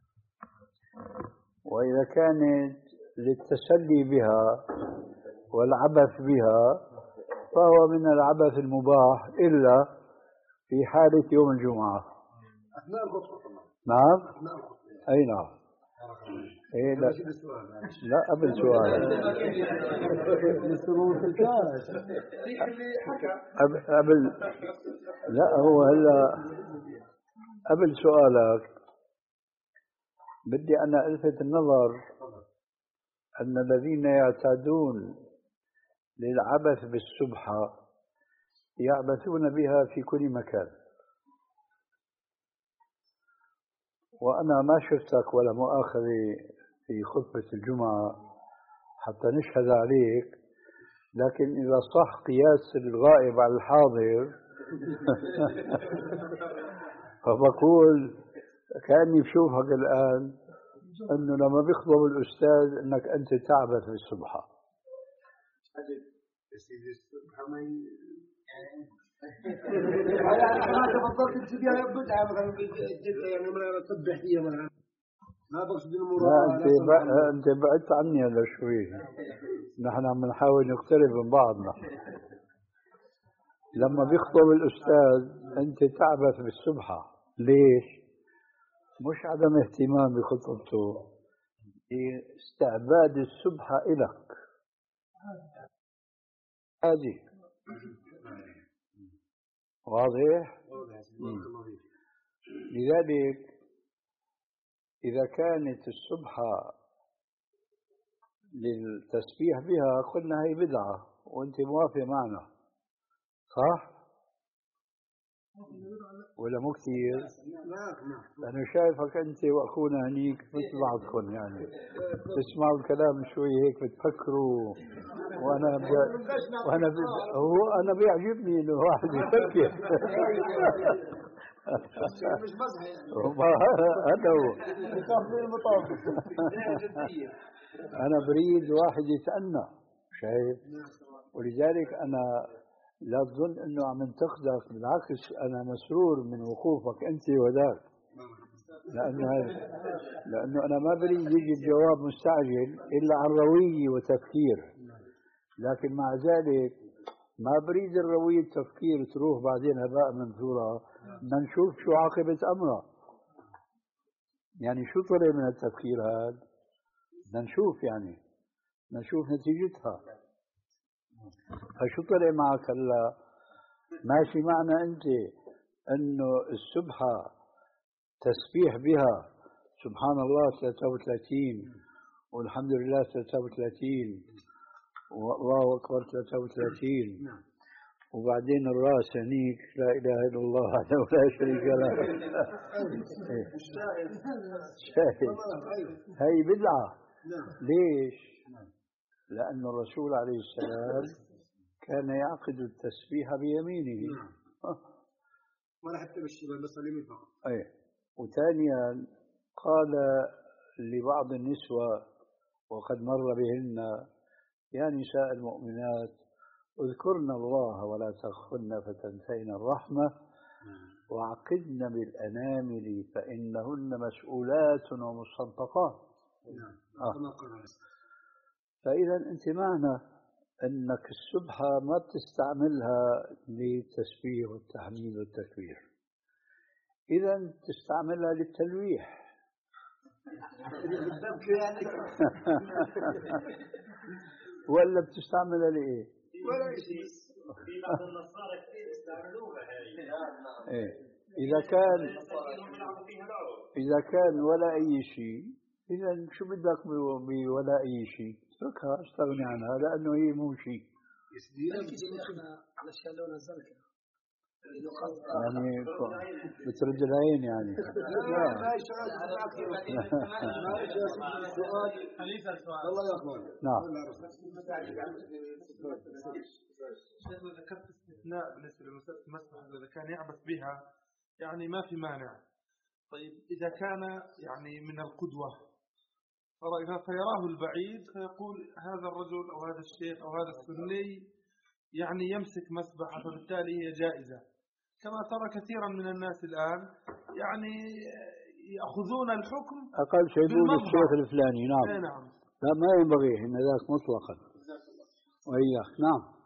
وإذا كانت للتسلي بها والعبث بها فهو من العبث المباح إلا في حالة يوم الجمعة. أثناء الخطبة. نعم. أي نعم. إيه لا لا قبل سؤال. قبل لا هو هلا قبل سؤالك بدي أنا ألفت النظر أن الذين يعتادون للعبث بالسبحة يعبثون بها في كل مكان، وأنا ما شفتك ولا مؤاخذة في خطبة الجمعة حتى نشهد عليك، لكن إذا صح قياس الغائب على الحاضر فبقول كأني بشوفك الآن أنه لما بيخطب الأستاذ أنك أنت تعبث بالسبحة. أنا تفضلت تسبيها بدعة مثلا يعني ما تسبح فيها مثلا ما بقصد المراد. لا أنت بق... أنت بعدت عني هلا شوي، نحن عم نحاول نقترب من بعضنا. لما بيخطب الأستاذ أنت تعبث بالسبحة، ليش؟ مش عدم اهتمام بخطبته، استعباد السبحة إلك هذه. واضح؟ لذلك إذا كانت السبحة للتسبيح بها قلنا هي بدعة، وأنت موافق معنا صح؟ ولا مو كثير؟ أنا شايفك أنت وأخونا هنيك مثل بعضكم، يعني تسمعوا الكلام شوي هيك بتفكروا، وأنا بي... وأنا بي... هو أنا بيعجبني إنه واحد يفكر. مش مزح يعني. هذا هو. أنا بريد واحد يتأنى، شايف؟ ولذلك أنا لا تظن أنه عم انتقدك، بالعكس أنا مسرور من وقوفك أنت وذاك، لأنه لأنه أنا ما بريد يجي الجواب مستعجل إلا عن روية وتفكير، لكن مع ذلك ما بريد الروية التفكير تروح بعدين هباء منثورة، بدنا نشوف شو عاقبة أمرها. يعني شو طلع من التفكير هذا؟ بدنا نشوف، يعني بدنا نشوف نتيجتها. فشو طلع معك هلا؟ ماشي معنا أنت أنه السبحة تسبيح بها سبحان الله ثلاثة وثلاثين والحمد لله ثلاثة وثلاثين والله أكبر ثلاثة وثلاثين، وبعدين الراس هنيك لا إله إلا الله وحده لا شريك له. شاهد هي بدعة. ليش؟ لأن الرسول عليه السلام كان يعقد التسبيح بيمينه ولا حتى بالشمال بس اليمين فقط. أي. وثانيا قال لبعض النسوة وقد مر بهن: يا نساء المؤمنات اذكرن الله ولا تغفلن فتنسين الرحمة وعقدن بالأنامل فإنهن مسؤولات ومستنطقات. آه. فإذا أنت معنا أنك السبحة ما بتستعملها للتسبيح والتحميد والتكبير، إذا تستعملها للتلويح. ولا بتستعملها لإيه؟ ولا شيء. في بعض النصارى كثير يستعملوها هاي. إيه. إذا كان إذا كان ولا أي شيء، إذا شو بدك بولا أي شيء؟ اتركها، استغني عنها، لأنه هي مو شيء. على الشيء لونها زرقاء. يعني بترد العين يعني. الله يقبل. نعم. شيخ ذكرت استثناء بالنسبة لمسألة المسبح إذا كان يعبث بها يعني ما في مانع. طيب إذا كان يعني من القدوة فيراه البعيد فيقول هذا الرجل أو هذا الشيخ أو هذا السني يعني يمسك مسبحة، فبالتالي هي جائزة، كما ترى كثيرا من الناس الآن يعني يأخذون الحكم أقل شيء يقول الشيخ الفلاني. نعم. ايه نعم. لا ما ينبغي إن ذاك مطلقا. وإياك. نعم.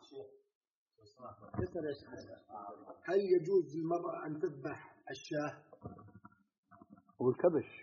هل يجوز للمرأة أن تذبح الشاه والكبش؟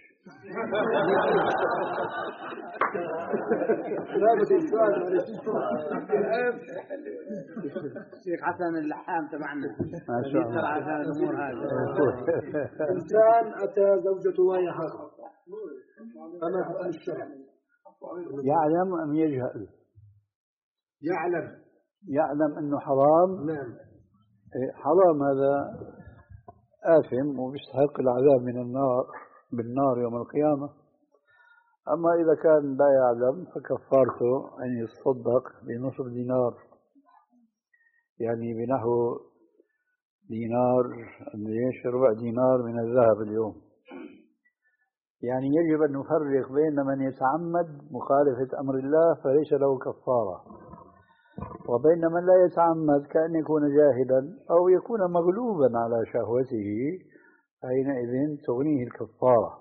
شيخ حسن اللحام تبعنا ما شاء الله. عشان الأمور هذه. إنسان أتى زوجته وهي حاضرة، فما حكم الشرع؟ يعلم أم يجهل؟ يعلم. يعلم أنه حرام. نعم. حرام هذا آثم وبيستحق العذاب من النار بالنار يوم القيامة. أما إذا كان لا يعلم فكفارته أن يتصدق بنصف دينار، يعني بنحو دينار ليش ربع دينار من الذهب اليوم. يعني يجب أن نفرق بين من يتعمد مخالفة أمر الله فليس له كفارة، وبين من لا يتعمد كأن يكون جاهلا أو يكون مغلوبا على شهوته، حينئذ تغنيه الكفارة.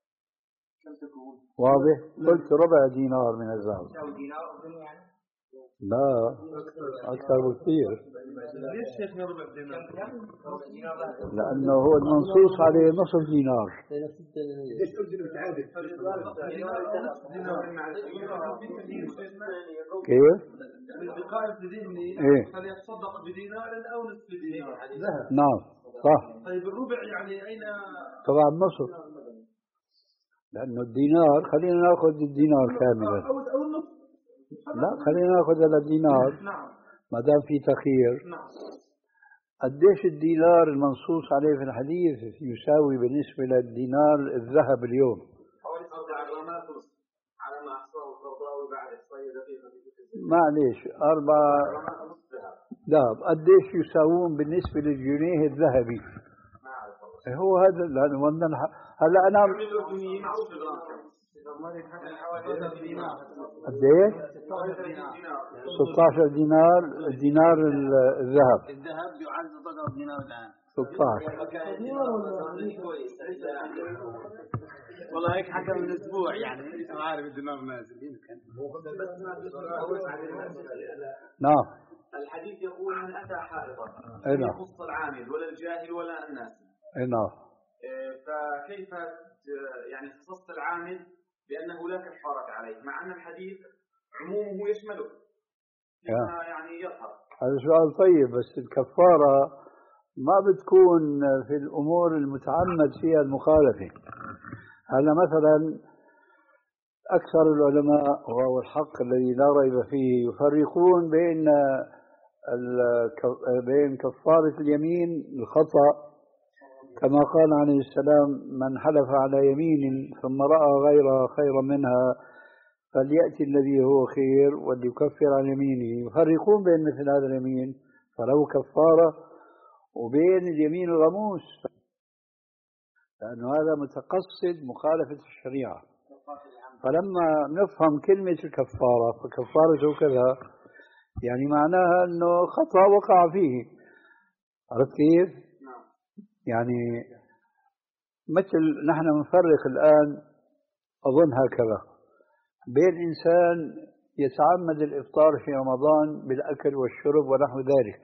واضح؟ قلت ربع دينار من الذهب. لا أكثر بكثير. ليش شيخنا ربع دينار؟ لأنه هو المنصوص عليه نصف دينار. ليش ترجم متعادل؟ كيف؟ البقاء في ذهني إيه؟ فليتصدق بدينار أو نصف دينار. نعم صح. طيب الربع يعني أين؟ طبعا نصف، لأنه الدينار خلينا نأخذ الدينار كاملا. أو النصف. لا خلينا نأخذ على الدينار. نعم. ما دام في تخيير. نعم. قديش الدينار المنصوص عليه في الحديث يساوي بالنسبة للدينار الذهب اليوم؟ حوالي أربع غرامات على ما أحصاه القرضاوي بعد إحصائية دقيقة. معليش أربع ذهب. قديش يساوون بالنسبة للجنيه الذهبي؟ هو هذا لأنه هلا أنا قد ايه؟ ستة عشر دينار دينار الذهب. الذهب يعز ضرب دينار الآن ستة عشر. والله هيك حكى من اسبوع يعني ما عارف الدينار نازل يمكن. نعم. الحديث يقول من اتى حائطا لم يخص العامل ولا الجاهل ولا الناس. نعم. فكيف يعني خصصت العامل بانه لا كفاره عليه مع ان الحديث عمومه يشمله؟ يعني يظهر هذا سؤال طيب، بس الكفاره ما بتكون في الامور المتعمد فيها المخالفه. هلا مثلا اكثر العلماء وهو الحق الذي لا ريب فيه يفرقون بين بين كفاره اليمين الخطأ، كما قال عليه السلام من حلف على يمين ثم رأى غيرها خيرا منها فليأتي الذي هو خير وليكفر عن يمينه. يفرقون بين مثل هذا اليمين فله كفارة وبين اليمين الغموس، لأنه هذا متقصد مخالفة الشريعة. فلما نفهم كلمة الكفارة فكفارته كذا يعني معناها أنه خطأ وقع فيه. عرفت كيف؟ يعني مثل نحن نفرق الآن أظن هكذا بين إنسان يتعمد الإفطار في رمضان بالأكل والشرب ونحو ذلك،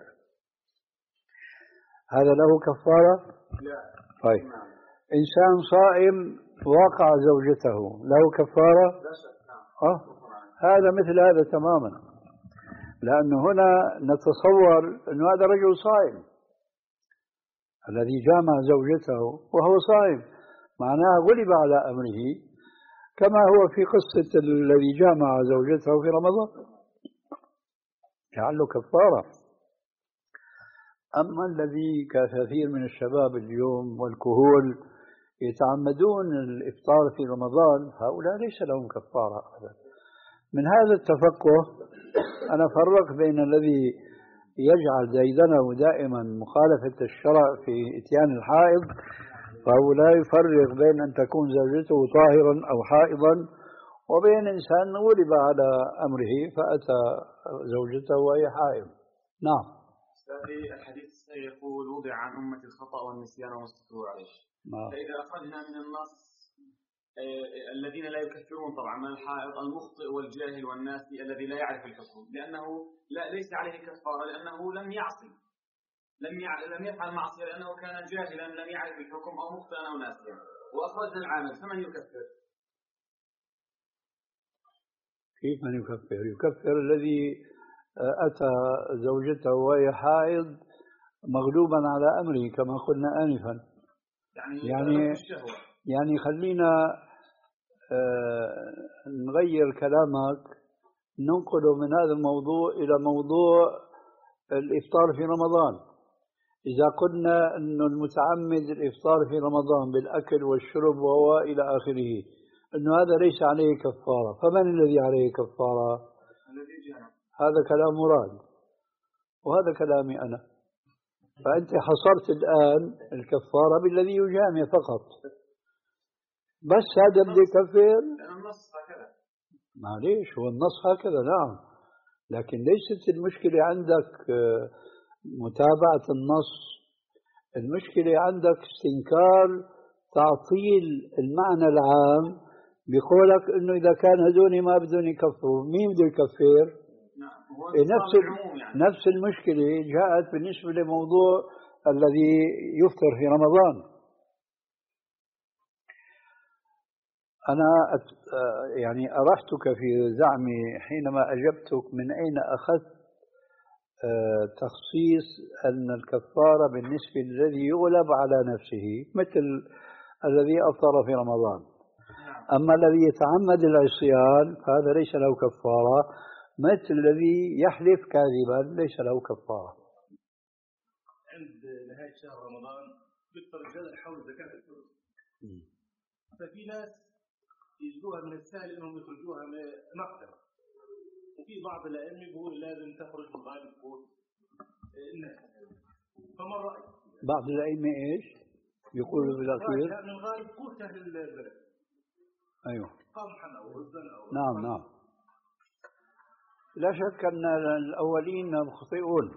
هذا له كفارة؟ لا. طيب إنسان صائم واقع زوجته له كفارة؟ لا شك. آه. هذا مثل هذا تماما، لأنه هنا نتصور أن هذا رجل صائم الذي جامع زوجته وهو صائم، معناها غلب على أمره، كما هو في قصة الذي جامع زوجته في رمضان جعله كفارة. أما الذي كثير من الشباب اليوم والكهول يتعمدون الإفطار في رمضان هؤلاء ليس لهم كفارة أبدا. من هذا التفقه أنا فرق بين الذي يجعل ديدنه دائما مخالفة الشرع في إتيان الحائض، فهو لا يفرق بين أن تكون زوجته طاهرا أو حائضا وبين إنسان غلب على أمره فأتى زوجته وهي حائض. نعم. الحديث يقول وضع عن أمة الخطأ والنسيان والسهو عليه. نعم. فإذا أخرجنا من النص الذين لا يكفرون طبعا من الحائض المخطئ والجاهل والناسي الذي لا يعرف الحكم، لأنه لا ليس عليه كفارة لأنه لم يعصي لم لم يفعل معصية لأنه كان جاهلا لم يعرف الحكم أو مخطئا أو ناسيا. وأخرجنا العامل فمن يكفر؟ كيف من يكفر؟ يكفر الذي أتى زوجته وهي حائض مغلوبا على أمره كما قلنا آنفا. يعني يعني, يعني خلينا نغير كلامك، ننقله من هذا الموضوع إلى موضوع الإفطار في رمضان. إذا قلنا أن المتعمد الإفطار في رمضان بالأكل والشرب وهو إلى آخره أنه هذا ليس عليه كفارة، فمن الذي عليه كفارة؟ هذا كلام مراد وهذا كلامي أنا. فأنت حصرت الآن الكفارة بالذي يجامع فقط، بس هذا اللي يكفر. النص هكذا. معليش هو النص هكذا نعم، لكن ليست المشكلة عندك متابعة النص، المشكلة عندك استنكار تعطيل المعنى العام بقولك انه اذا كان هذول ما بدهم يكفروا مين بده يكفر؟ نفس يعني. نفس المشكلة جاءت بالنسبة لموضوع الذي يفطر في رمضان. أنا يعني أرحتك في زعمي حينما أجبتك من أين أخذت تخصيص أن الكفارة بالنسبة للذي يغلب على نفسه مثل الذي أفطر في رمضان. أما الذي يتعمد العصيان فهذا ليس له كفارة، مثل الذي يحلف كاذبا ليس له كفارة. عند نهاية شهر رمضان يفطر الرجال حول زكاة الفطر، ففي ناس يجدوها من السهل انهم يخرجوها نقدا، وفي بعض الائمه بيقول لازم تخرج من غالب قوت الناس. فما الراي؟ بعض الائمه ايش؟ يقولوا بالأخير من غالب قوت أهل البلد. أيوه قمحا أو رزا أو نعم نعم. لا شك أن الأولين مخطئون.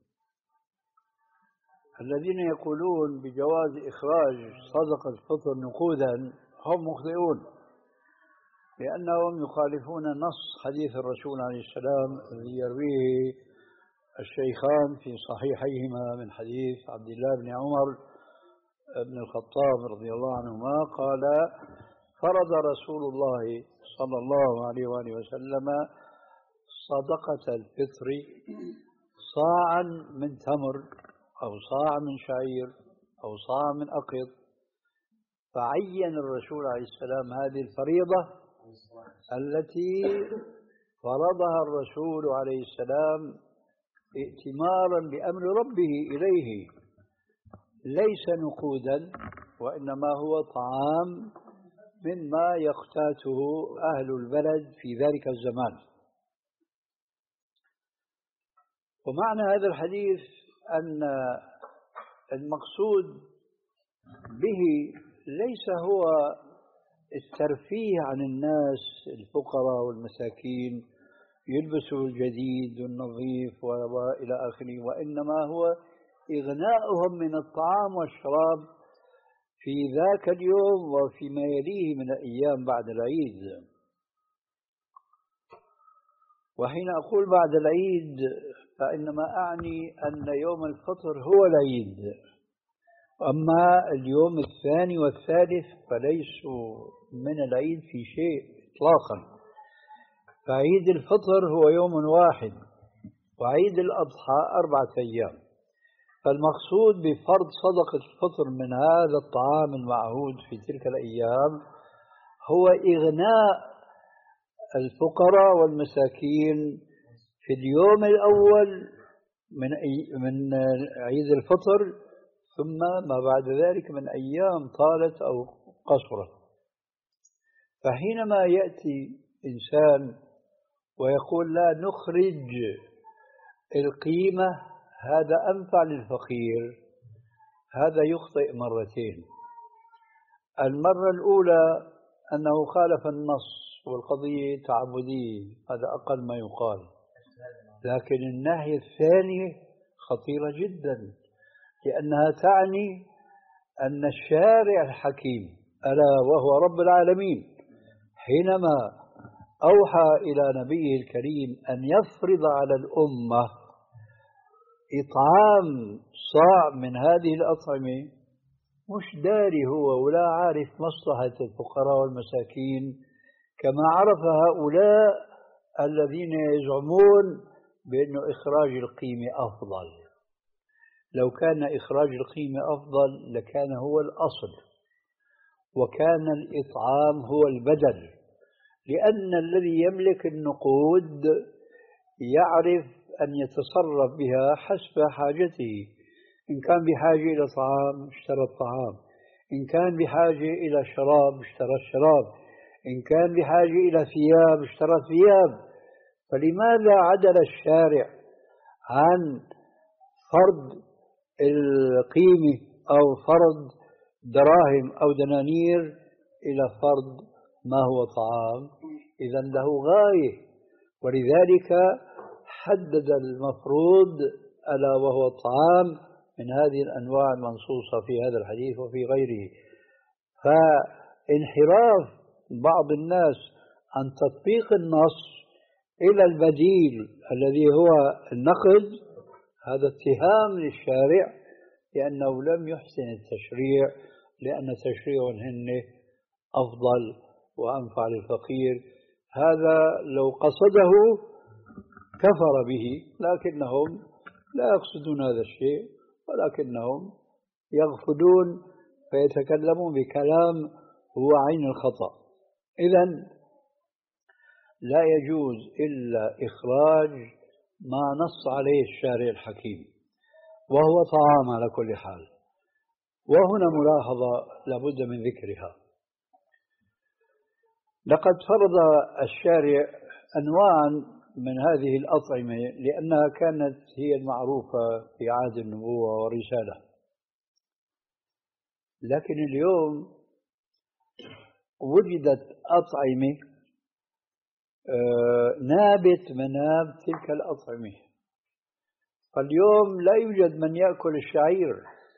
الذين يقولون بجواز إخراج صدقة الفطر نقودا هم مخطئون، لأنهم يخالفون نص حديث الرسول عليه السلام الذي يرويه الشيخان في صحيحيهما من حديث عبد الله بن عمر بن الخطاب رضي الله عنهما قال: فرض رسول الله صلى الله عليه وآله وسلم صدقة الفطر صاعا من تمر أو صاع من شعير أو صاع من أقط، فعين الرسول عليه السلام هذه الفريضة التي فرضها الرسول عليه السلام ائتمارا بأمر ربه إليه، ليس نقودا وإنما هو طعام مما يقتاته أهل البلد في ذلك الزمان. ومعنى هذا الحديث أن المقصود به ليس هو الترفيه عن الناس الفقراء والمساكين يلبسوا الجديد والنظيف وإلى آخره، وإنما هو إغناؤهم من الطعام والشراب في ذاك اليوم وفيما يليه من الأيام بعد العيد. وحين أقول بعد العيد فإنما أعني أن يوم الفطر هو العيد، أما اليوم الثاني والثالث فليسوا من العيد في شيء إطلاقا. فعيد الفطر هو يوم واحد، وعيد الأضحى أربعة أيام. فالمقصود بفرض صدقة الفطر من هذا الطعام المعهود في تلك الأيام هو إغناء الفقراء والمساكين في اليوم الأول من من عيد الفطر، ثم ما بعد ذلك من أيام طالت أو قصرت. فحينما يأتي إنسان ويقول لا نخرج القيمة هذا أنفع للفقير، هذا يخطئ مرتين. المرة الأولى أنه خالف النص والقضية تعبدية، هذا أقل ما يقال. لكن الناحية الثانية خطيرة جدا، لأنها تعني أن الشارع الحكيم ألا وهو رب العالمين حينما أوحى إلى نبيه الكريم أن يفرض على الأمة إطعام صاع من هذه الأطعمة، مش داري هو ولا عارف مصلحة الفقراء والمساكين كما عرف هؤلاء الذين يزعمون بأن إخراج القيمة أفضل. لو كان إخراج القيمة أفضل لكان هو الأصل، وكان الإطعام هو البدل، لأن الذي يملك النقود يعرف أن يتصرف بها حسب حاجته. إن كان بحاجة إلى طعام اشترى الطعام، إن كان بحاجة إلى شراب اشترى الشراب، إن كان بحاجة إلى ثياب اشترى ثياب. فلماذا عدل الشارع عن فرض القيمة أو فرض دراهم أو دنانير إلى فرض ما هو طعام؟ إذا له غاية، ولذلك حدد المفروض ألا وهو الطعام من هذه الأنواع المنصوصة في هذا الحديث وفي غيره. فانحراف بعض الناس عن تطبيق النص إلى البديل الذي هو النقد، هذا اتهام للشارع لأنه لم يحسن التشريع، لأن تشريعهن أفضل وأنفع للفقير. هذا لو قصده كفر به، لكنهم لا يقصدون هذا الشيء، ولكنهم يغفلون فيتكلمون بكلام هو عين الخطأ. إذن لا يجوز إلا إخراج ما نص عليه الشارع الحكيم، وهو طعام على كل حال. وهنا ملاحظة لابد من ذكرها: لقد فرض الشارع أنواعا من هذه الأطعمة لأنها كانت هي المعروفة في عهد النبوة والرسالة، لكن اليوم وجدت أطعمة نابت مناب تلك الأطعمة. فاليوم لا يوجد من يأكل الشعير،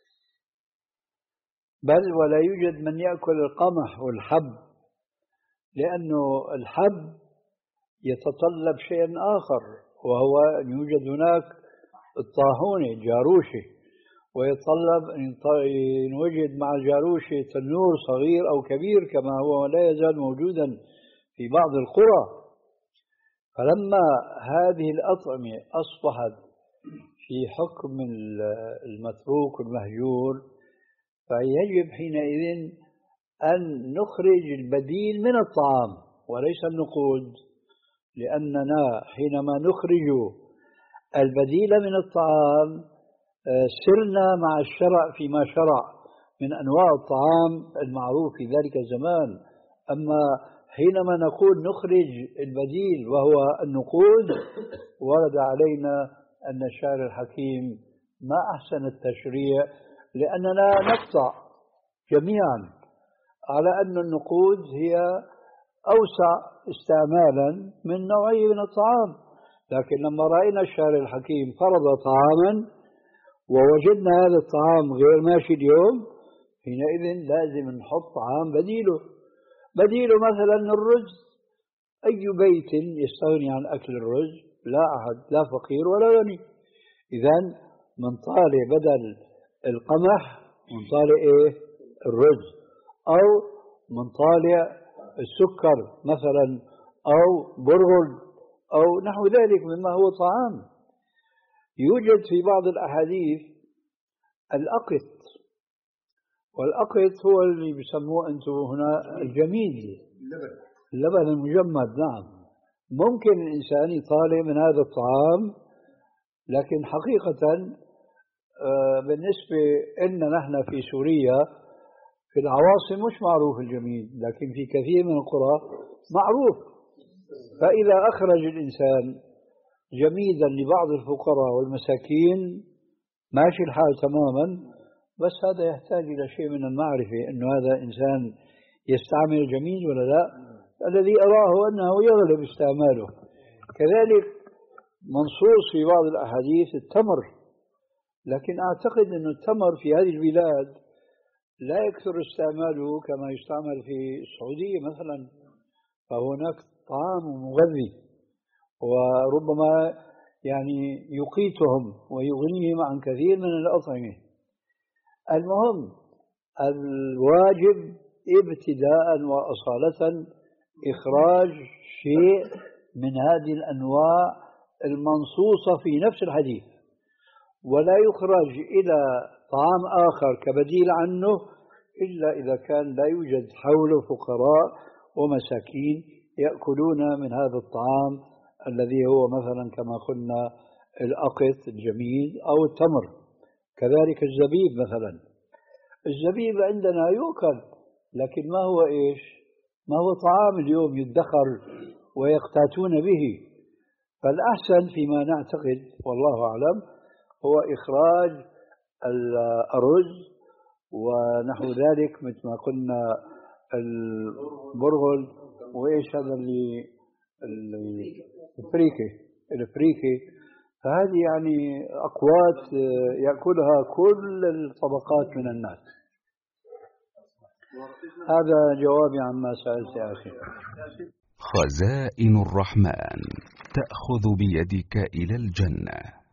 بل ولا يوجد من يأكل القمح والحب، لأنه الحب يتطلب شيئا آخر، وهو أن يوجد هناك الطاحونة الجاروشة، ويتطلب أن يوجد مع الجاروشة تنور صغير أو كبير كما هو لا يزال موجودا في بعض القرى. فلما هذه الأطعمة أصبحت في حكم المتروك المهجور، فيجب حينئذ أن نخرج البديل من الطعام وليس النقود، لأننا حينما نخرج البديل من الطعام سرنا مع الشرع فيما شرع من أنواع الطعام المعروف في ذلك الزمان. أما حينما نقول نخرج البديل وهو النقود، ورد علينا أن الشاعر الحكيم ما أحسن التشريع، لأننا نقطع جميعا على أن النقود هي أوسع استعمالا من نوعية من الطعام. لكن لما رأينا الشاعر الحكيم فرض طعاما ووجدنا هذا الطعام غير ماشي اليوم، حينئذ لازم نحط طعام بديله. بديله مثلا الرز، أي بيت يستغني عن أكل الرز؟ لا أحد، لا فقير ولا غني. إذن من طالع بدل القمح من طالع إيه؟ الرز، أو من طالع السكر مثلا، أو برغل، أو نحو ذلك مما هو طعام. يوجد في بعض الأحاديث الأقط، والأقط هو اللي بيسموه أنتم هنا الجميد، اللبن المجمد. نعم، ممكن الإنسان يطالع من هذا الطعام، لكن حقيقة بالنسبة لنا نحن في سوريا في العواصم مش معروف الجميد، لكن في كثير من القرى معروف. فإذا أخرج الإنسان جميدا لبعض الفقراء والمساكين ماشي الحال تماما، بس هذا يحتاج إلى شيء من المعرفة أنه هذا إنسان يستعمل الجميد ولا لا. الذي أراه أنه يغلب استعماله. كذلك منصوص في بعض الأحاديث التمر، لكن أعتقد أن التمر في هذه البلاد لا يكثر استعماله كما يستعمل في السعودية مثلا، فهناك طعام مغذي وربما يعني يقيتهم ويغنيهم عن كثير من الأطعمة. المهم الواجب ابتداء وأصالة إخراج شيء من هذه الأنواع المنصوصة في نفس الحديث، ولا يخرج إلى طعام آخر كبديل عنه إلا إذا كان لا يوجد حوله فقراء ومساكين يأكلون من هذا الطعام الذي هو مثلا كما قلنا الأقط الجميد أو التمر. كذلك الزبيب مثلا، الزبيب عندنا يؤكل، لكن ما هو إيش؟ ما هو طعام اليوم يدخر ويقتاتون به. فالأحسن فيما نعتقد والله أعلم هو إخراج الرز ونحو ذلك مثل ما قلنا البرغل، وإيش هذا اللي الفريكة الفريكة فهذه يعني أقوات يأكلها كل الطبقات من الناس. هذا جوابي عما سألت يا أخي. خزائن الرحمن تأخذ بيدك إلى الجنة.